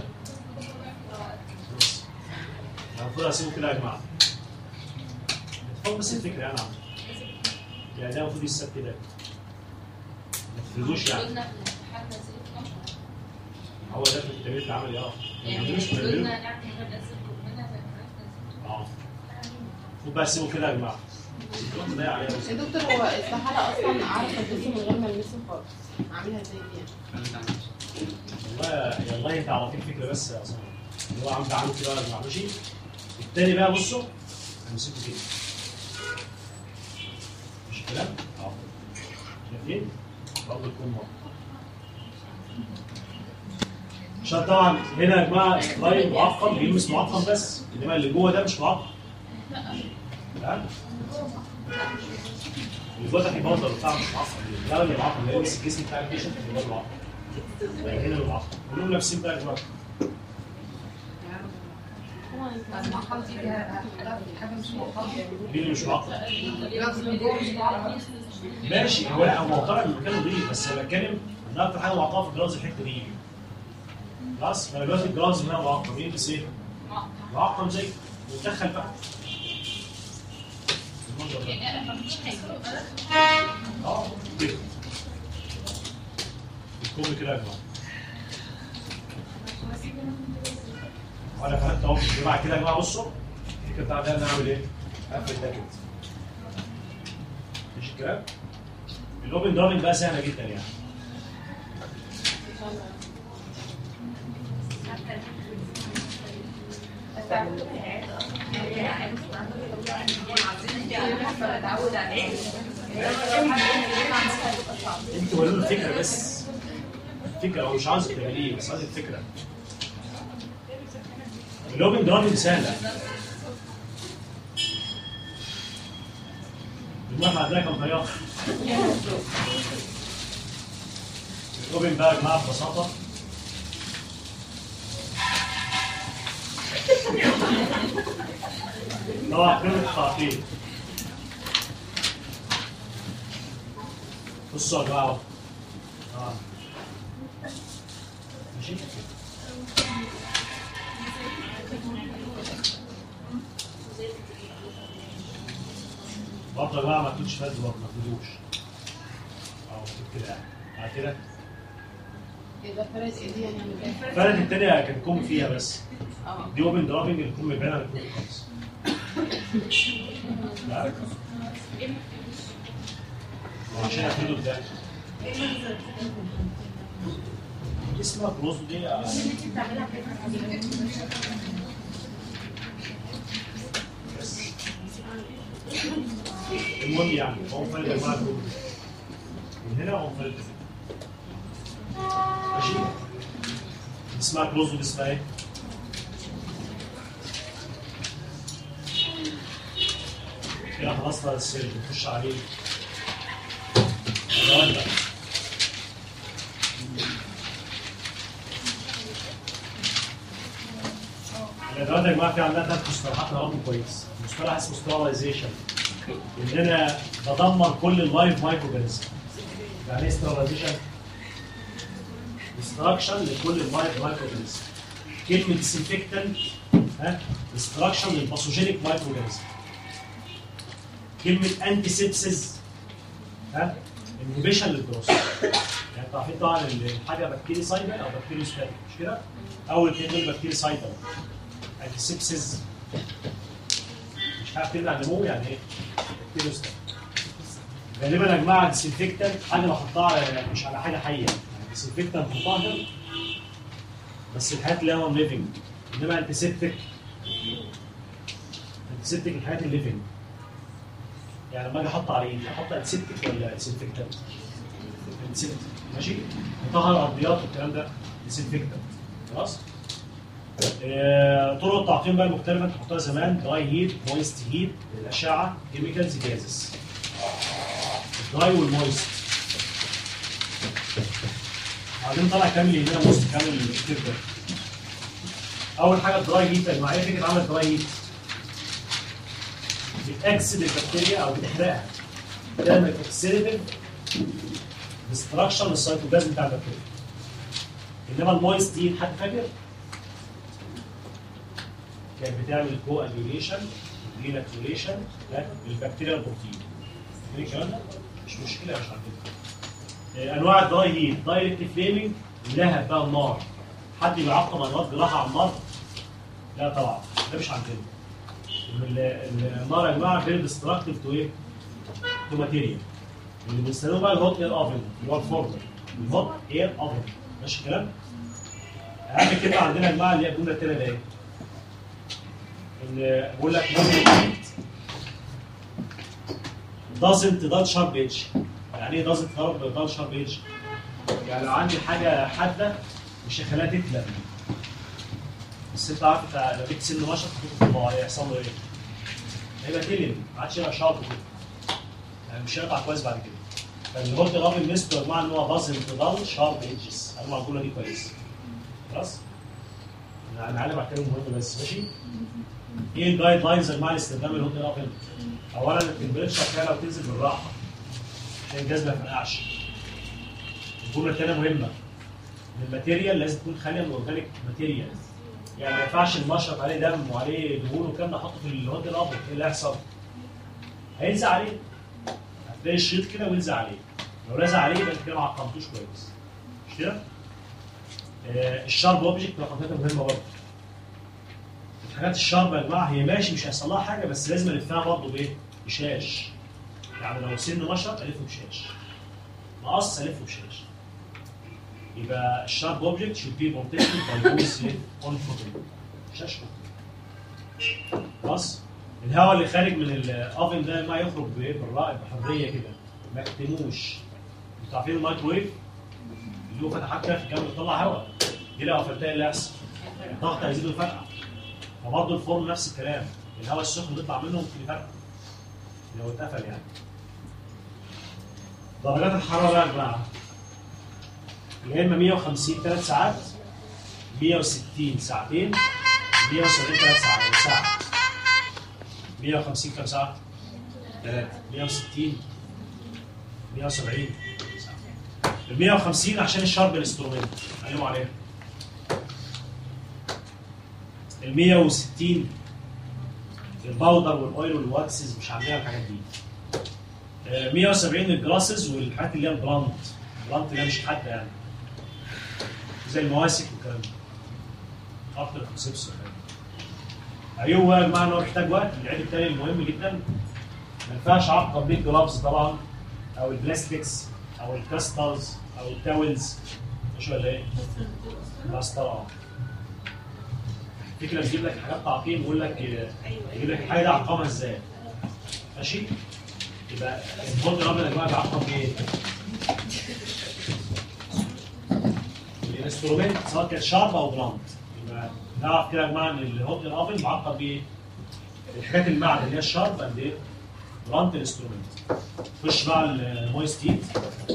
المفروض اسيبه كده يا جماعه. تفهم بس الفكره يعني عم. يعني ده المفروض يتساب كده. ما تفرضوش يعني. هو ده في التمرين العملي اه. يعني مش قلنا نعمل اه. المفروض بقى اسيبه كده يا جماعه. يا دكتور هو استحاله اصلا اعرف ادرسه من غير ما المسه خالص. اعملها ازاي دي؟ والله والله انت عرفتني الفكره بس يا صاحبي. اللي هو عم تعمل كده يا جماعه ماشي. التاني بقى بصوا همسكه كده. مش الكلام؟ اه. شايفين؟ برضه يكون مرة. عشان طبعا هنا يا جماعه سترايل معقم بيلمس معقم بس انما اللي جوه ده مش معقم. لا. الفتح يبطل بتاع مش معقم. ده اللي معقم اللي يلمس الجسم بتاع البيشنت اللي هو معقم. هنا اللي معقم. كلهم لابسين بقى يا جماعه. المعقم دي حاجه مش معقمه. دي اللي مش معقم. ماشي هو لا هو طالع من مكان نظيف بس انا بتكلم ان اكتر حاجه معقمه في الجراز الحته دي. خلاص فانا دلوقتي الجراز هنا معقم يلبس ايه؟ معقم زي وتدخل بقى. اه كده. الكوم كده يا جماعه. وانا فهمت اهو يا جماعه كده يا جماعه بصوا الفكره بتاع ده نعمل ايه؟ اقفل ده كده. ماشي الكلام؟ الاوبن درافنج بقى سهله جدا يعني. انت ولوا الفكره بس الفكره هو مش عاوز تعمليه بس عاوز الفكره. الاوبن درافنج سهله. المهم عندنا كم طريقه. الاوبن بقى يا جماعه ببساطه طبعا قيمه التعقيد. بصوا يا جماعه اه ماشي. برضه يا جماعه ما تكونش فاز برضه ما تقولوش اه كده يعني بعد كده يبقى فرد ايه دي يعني؟ الفرد الثانيه كان كوم فيها بس اه دي اوبن درافنج الكوم باينه الكوم خالص. لا وعشان اخده ده اسمها كروس دي بس المهم يعني هو فرد يا جماعه من هنا هو فرد ماشي. اسمها كلوز ودي اسمها ايه؟ كده خلصنا السيرج نخش عليه. الادوات بقى. الادوات يا جماعه في عندنا ثلاث مصطلحات نعرفهم كويس. مصطلح اسمه ستيرلايزيشن ان انا بدمر كل اللايف مايكروبيزم. يعني ايه ستيرلايزيشن؟ ديستراكشن لكل اللايف مايكروبيزم. كلمه ديسانفكتنت ها ديستراكشن للباثوجينيك مايكروبيزم. كلمه انتي سيبسيس ها انهبيشن للجروث. يعني انتوا عارفين طبعا الحاجه بكتيري سايدال او بكتيريو ستاتيك مش كده؟ اول اثنين دول بكتيري سايدال. انتي سيبسيس مش عارف تمنع النمو يعني ايه؟ بكتيريو ستاتيك. غالبا يا جماعه ديسانفكتنت حاجه بحطها مش على حاجه حيه. ديسانفكتنت مطهر بس الحاجات اللي هو ليفنج. انما انتي سيبتك انتي سيبتك الحاجات الليفنج. يعني لما اجي احط عليه احط انسيبتك ولا ديسانفكتنت؟ انسيبتك ماشي؟ مطهر الارضيات والكلام ده ديسانفكتنت خلاص؟ آه، طرق التعقيم بقى المختلفه انت حطها زمان دراي هيت مويست هيت الاشعه كيميكالز جازز. الدراي والمويست بعدين طلع كامل هنا موست كامل الكتير ده. اول حاجه الدراي هيت يا جماعه ايه فكره عمل الدراي هيت؟ بتاكسد البكتيريا او بتحرقها تعمل اوكسيديتيف ديستراكشن للسيتوبلازم بتاع البكتيريا. انما المويست دي حد فاكر؟ كانت بتعمل كو اجيوليشن ريناتوريشن للبكتيريا البروتين. فاكرين الكلام ده؟ مش مشكله مش عندنا. انواع الدراي هيت دايركت فليمنج لها بقى النار. حد بيعقم انواع جراحه على النار؟ لا طبعا ده مش عندنا. النار يا جماعه فيري ديستراكتيف تو ايه؟ تو ماتيريال. اللي بنستخدمه بقى الهوت اير اوفن اللي هو الفورمر. الهوت اير اوفن ماشي الكلام؟ اهم كلمه عندنا يا جماعه اللي هي الجمله الثانيه ده ايه؟ ان بقول لك هيت doesn't dull sharp edge. يعني ايه doesn't dull sharp edge؟ يعني لو عندي حاجه حاده مش هخليها تتلم. بس انت عارف انت لو جبت سن مشط في الطباعه هيحصل له ايه؟ هيبقى تلم ما عادش يبقى شارب كده. يعني مش هيقطع كويس بعد كده. فالهوت اير اوفن ميزته يا جماعه ان هو doesn't dull sharp edges. انا الجمله دي كويس. خلاص؟ انا هنعلم على الكلام مهم بس ماشي؟ ايه الجايد لاينز يا جماعه لاستخدام الهوت اير اوفن؟ اولا التمبريتشر فيها لو تنزل بالراحه عشان الجهاز ما يفرقعش. الجمله الثانيه مهمه ان الماتيريال لازم تكون خاليه من اورجانيك ماتيريال. يعني ما ينفعش المشرط عليه دم وعليه دهون والكلام ده احطه في الهوت اير اوفن. ايه اللي هيحصل؟ هيلزق عليه. هتلاقي الشريط كده ويلزق عليه. لو لزق عليه يبقى انت كده ما عقمتوش كويس. مش كده؟ آه الشارب اوبجكت رقم ثلاثه مهمه برضه. الحاجات الشاربه يا جماعه هي ماشي مش هيحصل لها حاجه بس لازم الفها برضه بايه؟ بشاش. يعني لو سن مشرط الفه بشاش. مقص الفه بشاش. يبقى الشارب اوبجكت should be protected by loose on footing. شاش خلاص؟ الهواء اللي خارج من الاوفن ده ما يخرج بايه؟ بالرائد بحريه كده ما يكتموش. انتوا عارفين المايكرويف اللي هو فتحات كده في الجنب بتطلع هواء، دي لو قفلتها ايه اللي هيحصل؟ الضغط هيزيد ويفرقع. فبرضه الفرن نفس الكلام، الهواء السخن بيطلع منه ممكن يفرقع لو اتقفل يعني. درجات الحراره بقى يا جماعه يا اما مية وخمسين ثلاث ساعات، مية وستين ساعتين، مية وسبعين ثلاث ساعات ساعه. مية وخمسين كام ساعه؟ ثلاثة. مية وستين مية وسبعين ساعه. ال مية وخمسين عشان الشرب الانسترومنت علموا عليها. ال مية وستين الباودر والاويل والواكسز مش عندنا الحاجات دي. مية وسبعين الجلاسز والحاجات اللي هي البلانت، البلانت اللي هي مش حاده يعني زي المواسك والكلام ده. اكتر كونسبتس ايوه يا جماعه ان هو محتاج وقت. العيب التاني المهم جدا ما ينفعش اعقم بيه الجلافز طبعا او البلاستكس او الكاستلز او التاولز، مش ولا ايه؟ بس طبعا فكره بيجيب لك حاجات تعقيم ويقول لك يجيب لك الحاجه دي اعقمها ازاي. ماشي؟ يبقى الهوت الابيض يا جماعه بيعقم بايه؟ الانسترومنت سواء كانت شارب او بلانت. يبقى نعرف كده يا جماعه ان الهوت الابيض معقم بايه؟ الحاجات المعدن اللي هي الشارب قد ايه؟ بلانت انسترومنت. خش بقى المويست هيت،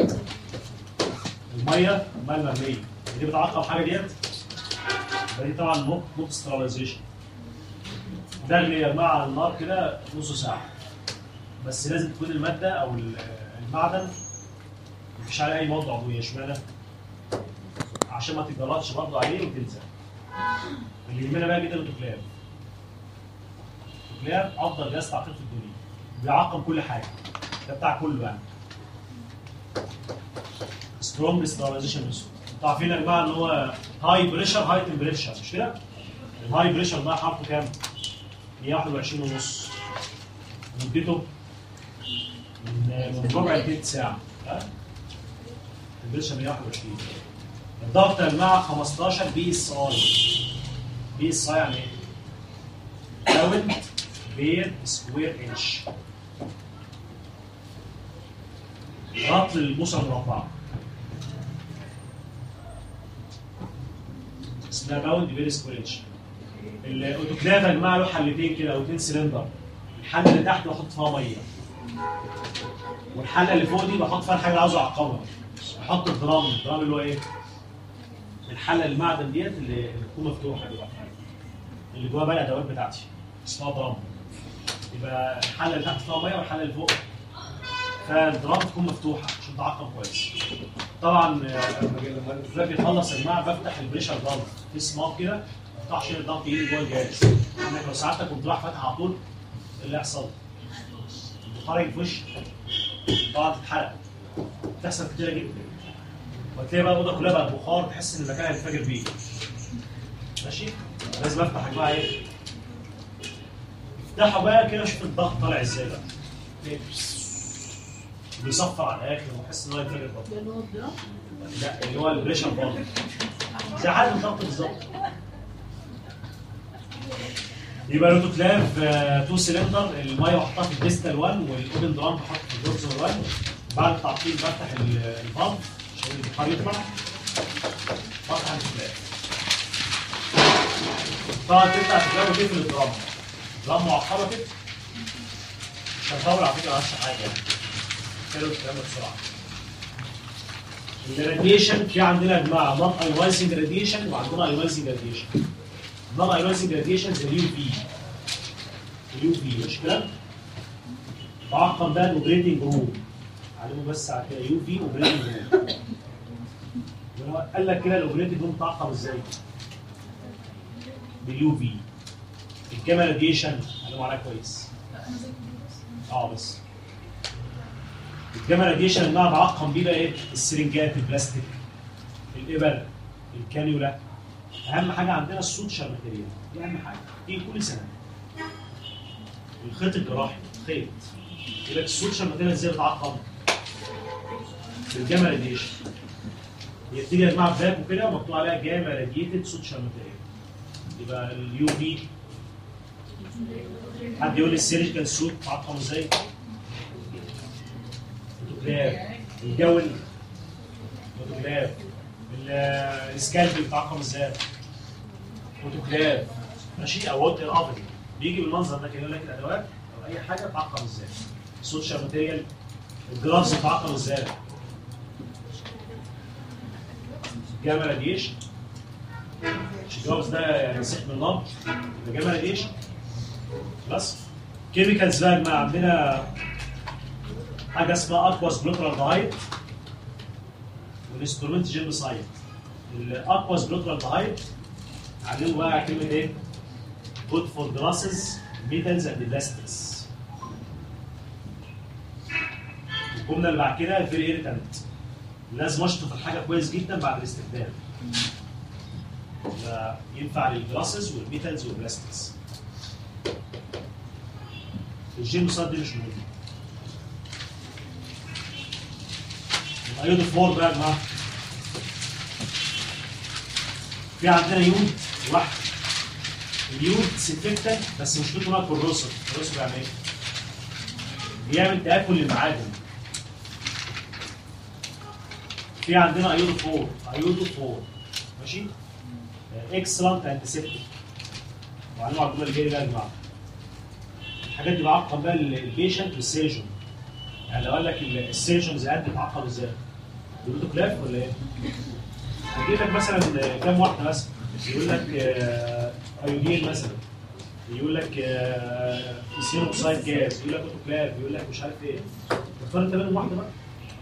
الميه الميه المرميه دي بتعقم حاجه ديت. دي طبعا نوت نوت ستراليزيشن. ده اللي يا جماعه على النار كده نص ساعه. بس لازم تكون الماده او المعدن مفيش عليه اي مواد عضويه. اشمعنى؟ عشان ما تتجلطش برضه عليه وتلزق. اللي يهمنا بقى جدا الاوتوكلاف. الاوتوكلاف افضل جهاز تعقيم في الدنيا. بيعقم كل حاجه. ده بتاع كله يعني. سترونج ستراليزيشن ميثود. انتوا عارفين يا جماعه ان هو هاي بريشر هاي تمبريتشر مش كده؟ الهاي بريشر ده حرفه كام؟ مية وواحد وعشرين ونص. مدته من من ربع لثلث ساعه. ها؟ البريشر مية وواحد وعشرين. الضغط يا جماعه خمستاشر بي اس اي. بي اس اي يعني ايه؟ باوند بير سكوير انش. ربط البوصه المربعه. اسمها باوند بير سكوير انش. الاوتوكلاف يا جماعه له حلتين كده او اثنين سلندر. الحله اللي تحت بحط فيها ميه. والحله اللي فوق دي بحط فيها الحاجه اللي عاوز اعقمها. بحط الدرام، الدرام اللي هو ايه؟ الحله المعدن ديت اللي بتكون مفتوحه دلوقتي. اللي جواها بقى الادوات بتاعتي اسمها درام. يبقى الحله اللي تحت فيها ميه والحله اللي فوق فالدرام تكون مفتوحه عشان تعقم كويس. طبعا لما الفلاج يخلص يا جماعه بفتح البريشر فالف في سماط كده، ما افتحش الضغط يجي جوه الجهاز. انك لو ساعتك كنت رايح فاتح على طول ايه اللي هيحصل؟ البخار يجي في وشك طبعا تتحرق. بتحصل كتير جدا. وتلاقي بقى الاوضه كلها بقى بخار تحس ان المكان هينفجر بيه. ماشي؟ لازم افتح يا جماعه ايه؟ افتحوا بقى كده شوف الضغط طالع ازاي بقى. بيصفر على الاخر وتحس ان هو ينفجر برضه. لا اللي هو البريشر برضه. زي حاله الضغط بالظبط. يبقى الاوتوكلاف تو سلندر، الميه بحطها في الديستال واحد والاوبن درام بحطها في الدورزال واحد. بعد التعقيم بفتح البامب عشان البخار يطلع. بفتح الاوتوكلاف. طبعا تبدا تتجاوب تقفل الدرام. الدرام معقمه كده. مش هنطول على فكره اشرح حاجه يعني. كده الكلام بسرعه. الراديشن في عندنا يا جماعه نون ايونايزنج راديشن وعندنا ايونايزنج راديشن. النون ايونايزنج راديشن زي اليو في. اليو في مش كده؟ بعقم بقى الاوبريتنج روم. علموا بس على كده يو في اوبريتنج روم. قال لك كده الاوبريتنج روم تعقم ازاي؟ باليو في. الجاما راديشن علموا عليها كويس. اه بس. الجاما راديشن اللي انا بعقم بيه بقى ايه؟ السرنجات، البلاستيك، الابر، الكانيولا. اهم حاجه عندنا السوتشر ماتيريال، دي اهم حاجه، دي كل سنه. الخيط الجراحي، خيط. يبقى السوتشر ماتيريال ازاي بتعقم؟ بالجاما راديشن. هي بتيجي يا جماعه باب وكده ومكتوب عليها جاما راديتد سوتشر ماتيريال. يبقى اليو في حد يقول لي السيرجيكال سوت تعقم ازاي؟ اوتوكلاف. الجول اوتوكلاف. السكالب بيتعقم ازاي؟ اوتوكلاف. ماشي او ووتر اوفن. بيجي بالمنظر ده كده يقول لك الادوات او اي حاجه بتعقم ازاي؟ السوشيال ماتيريال. الجلافز بتعقم ازاي؟ جاما راديشن. مش الجلافز ده يعني سيح من النار ده جاما راديشن. خلاص؟ كيميكالز بقى يا جماعه عندنا حاجه اسمها اكواس جلوترالدهايد والانسترومنت جيرمسايد. الاكواس جلوترالدهايد عليهم بقى كلمه ايه؟ good for glasses, metals and plastics. الجمله اللي بعد كده فيري ايريتانت. لازم اشطف الحاجه كويس جدا بعد الاستخدام. ينفع للجلاسز والميتالز والبلاستكس. الجيرمسايد دي مش مهمه. الايود فور بقى يا جماعه. في عندنا يود واحد. اليود سينفكتنت بس مشكلته انها كورروسيف. كورروسيف يعني ايه؟ بيعمل تاكل للمعادن. في عندنا ايودو فور. ايودو فور ماشي؟ اكسلنت انتيسيبتيك. معلومه على الجمله اللي جايه بقى يا جماعه. الحاجات دي بعقم بقى البيشنت والسيرجن. يعني لو قال لك السيرجن زي قد تعقم ازاي؟ يقول كلاف ولا ايه؟ هجيب لك مثلا كام واحده مثلا يقول لك ايودين مثلا، يقول لك ايثيلين اوكسايد جاز، يقول لك اوتوكلاف، يقول لك مش عارف ايه. تختار انت منهم واحده بقى.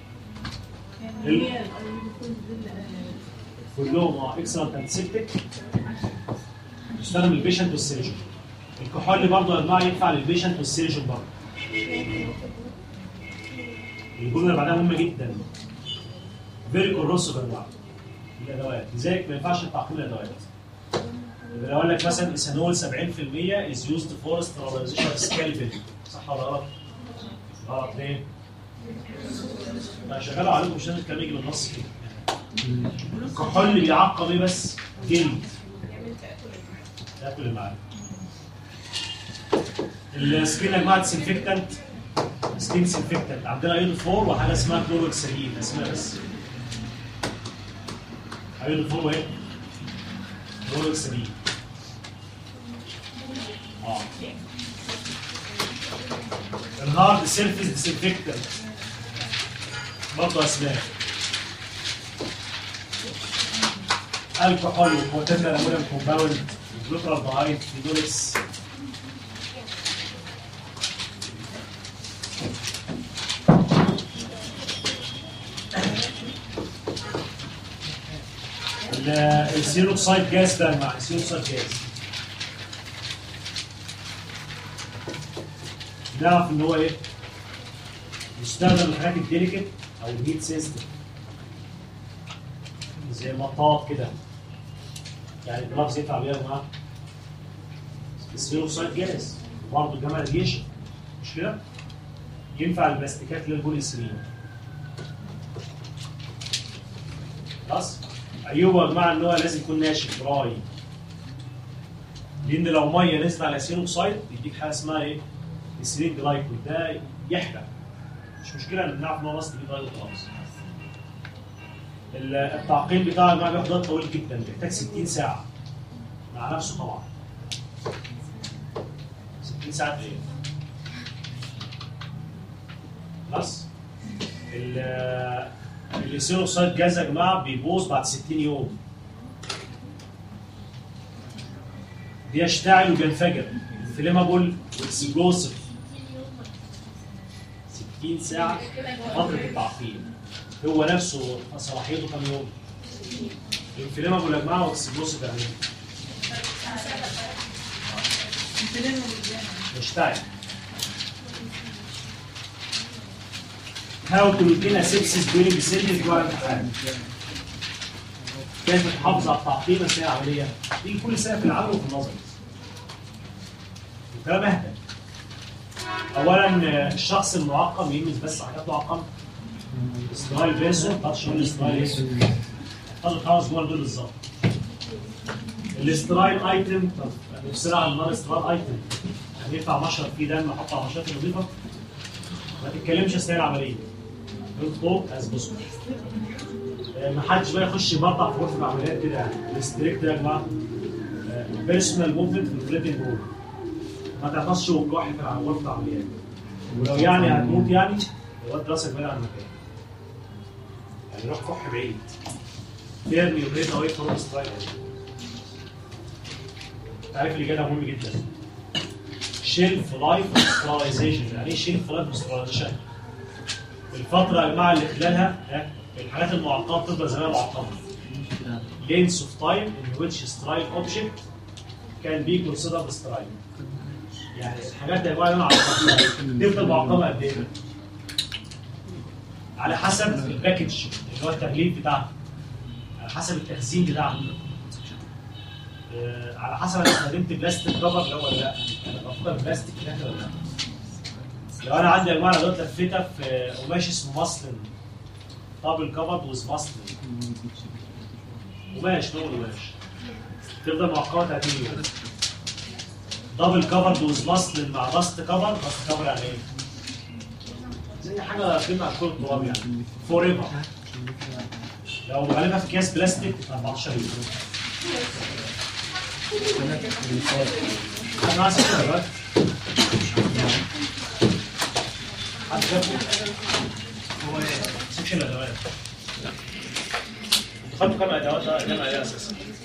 كلهم اه اكسلنت انتيسيبتيك. يستخدم البيشنت والسيرجن. الكحول برضه يا جماعه ينفع للبيشنت والسيرجن برضه. الجمله اللي بعدها مهمه جدا. فيري كورروسيف يا جماعه. الادوات لذلك ما ينفعش تعقيم الادوات. يبقى لو قال لك مثلا ايثانول سبعين في المية از يوزد فور ستيرلايزيشن سكالبل، صح ولا غلط؟ غلط ليه؟ لا شغال عليكم مش لازم الكلام يجي بالنص كده. الكحول بيعقم ايه بس؟ جلد. تاكل المعادن. السكين يا جماعه ديسنفكتنت. سكين ديسنفكتنت عندنا ايودو فور وحاجه اسمها كلوروكسيلين اسمها بس. ايودو فور وايه؟ كلوروكسيلين. اه الهارد سيرفيس ديسنفكتنت برضه اسماء. الكحول وبوتنشال امونيوم كومباوند جلوترالدهايد فينولكس. السيروكسايد جاز ده مع السيروكسايد جاز نعرف ان هو ايه؟ يستخدم الحاجات الديليكت او الهيت سيستم زي المطاط كده. يعني الجلافز ينفع بيها يا جماعه؟ السيروكسايد جاز برضه الجاما راديشن مش كده؟ ينفع البلاستيكات اللي هي البوليسترين. خلاص؟ عيوبه يا جماعه ان هو لازم يكون ناشف دراي. لان لو ميه نزلت على السيروكسايد يديك حاجه اسمها ايه؟ السيرين جلايكول ده يحرق. مش مشكله ان نعرف ان هو مصدر دراي وخلاص. التعقيم بتاعه يا جماعه بياخد وقت طويل جدا، بيحتاج ستين ساعه مع نفسه طبعا. ستين ساعه ايه؟ خلاص؟ السيروكسايد جاز يا جماعه بيبوظ بعد ستين يوم. بيشتعل وبينفجر. انفليمابل واكسبلوسيف. ستين ساعه فتره التعقيم. هو نفسه صلاحيته كام يوم؟ انفليمابل يا جماعه واكسبلوسيف يعني ايه؟ يشتعل. How to maintain asepsis during sending جوه الامتحان. كيف تحافظ على التعقيم اثناء العمليه؟ دي كل سنه في العمل وفي النظري. الكلام اهدى. اولا الشخص المعقم يلمس بس حاجات معقمه. ستايل بيسو، تاتش من ستايل بيسو. اختار الخمس جمل دول بالظبط. الاسترايل ايتم، طب نفسنا على النار استرايل ايتم، يعني ينفع مشرب فيه دم احطه على مشرب نظيفه؟ ما تتكلمش اثناء العمليه. دكتور از بوسبل. ما حدش بقى يخش يبطع في غرفه العمليات كده يعني، الاستريكت ده يا جماعه بيرسونال موفمنت في البريدنج روم. ما تعطسش وتكح في غرفه العمليات. ولو يعني هتموت يعني الواد راسك بعيد عن المكان. يعني روح كح بعيد. تيرن يور بريث اواي فروم سترايك. تعرف اللي جاي ده مهم جدا. شيلف لايف سترايزيشن، يعني ايه شيلف لايف سترايزيشن؟ الفترة يا جماعة اللي خلالها الحاجات المعقدة تفضل زي ما هي معقدة. length of time in which sterile object can be considered sterile. يعني الحاجات دي يا جماعة اللي انا عرفتها تفضل معقدة قد ايه؟ على حسب الباكج اللي هو التغليف بتاعها. على حسب التخزين بتاعها. آه، على حسب انا استخدمت بلاستيك كفر ده ولا لا؟ انا بفكر بلاستيك ده ولا لا؟ لو انا عندي يا جماعه دلوقتي لفيتها في قماش اسمه ماسلين دبل كفر ويز ماسلين قماش نوع قماش تفضل معقده ثلاثين يوم. دبل كفر ويز ماسلين مع باست كفر، باست كفر يعني ايه؟ زي حاجه قيمه على كل التراب يعني فور ايفر. لو غالبا في اكياس بلاستيك أربعتاشر يوم. انا عايز كده دلوقتي حد فاكر هو سكشن الادوات. انتوا خدتوا كام ادوات ده؟ كام اداه اساسا؟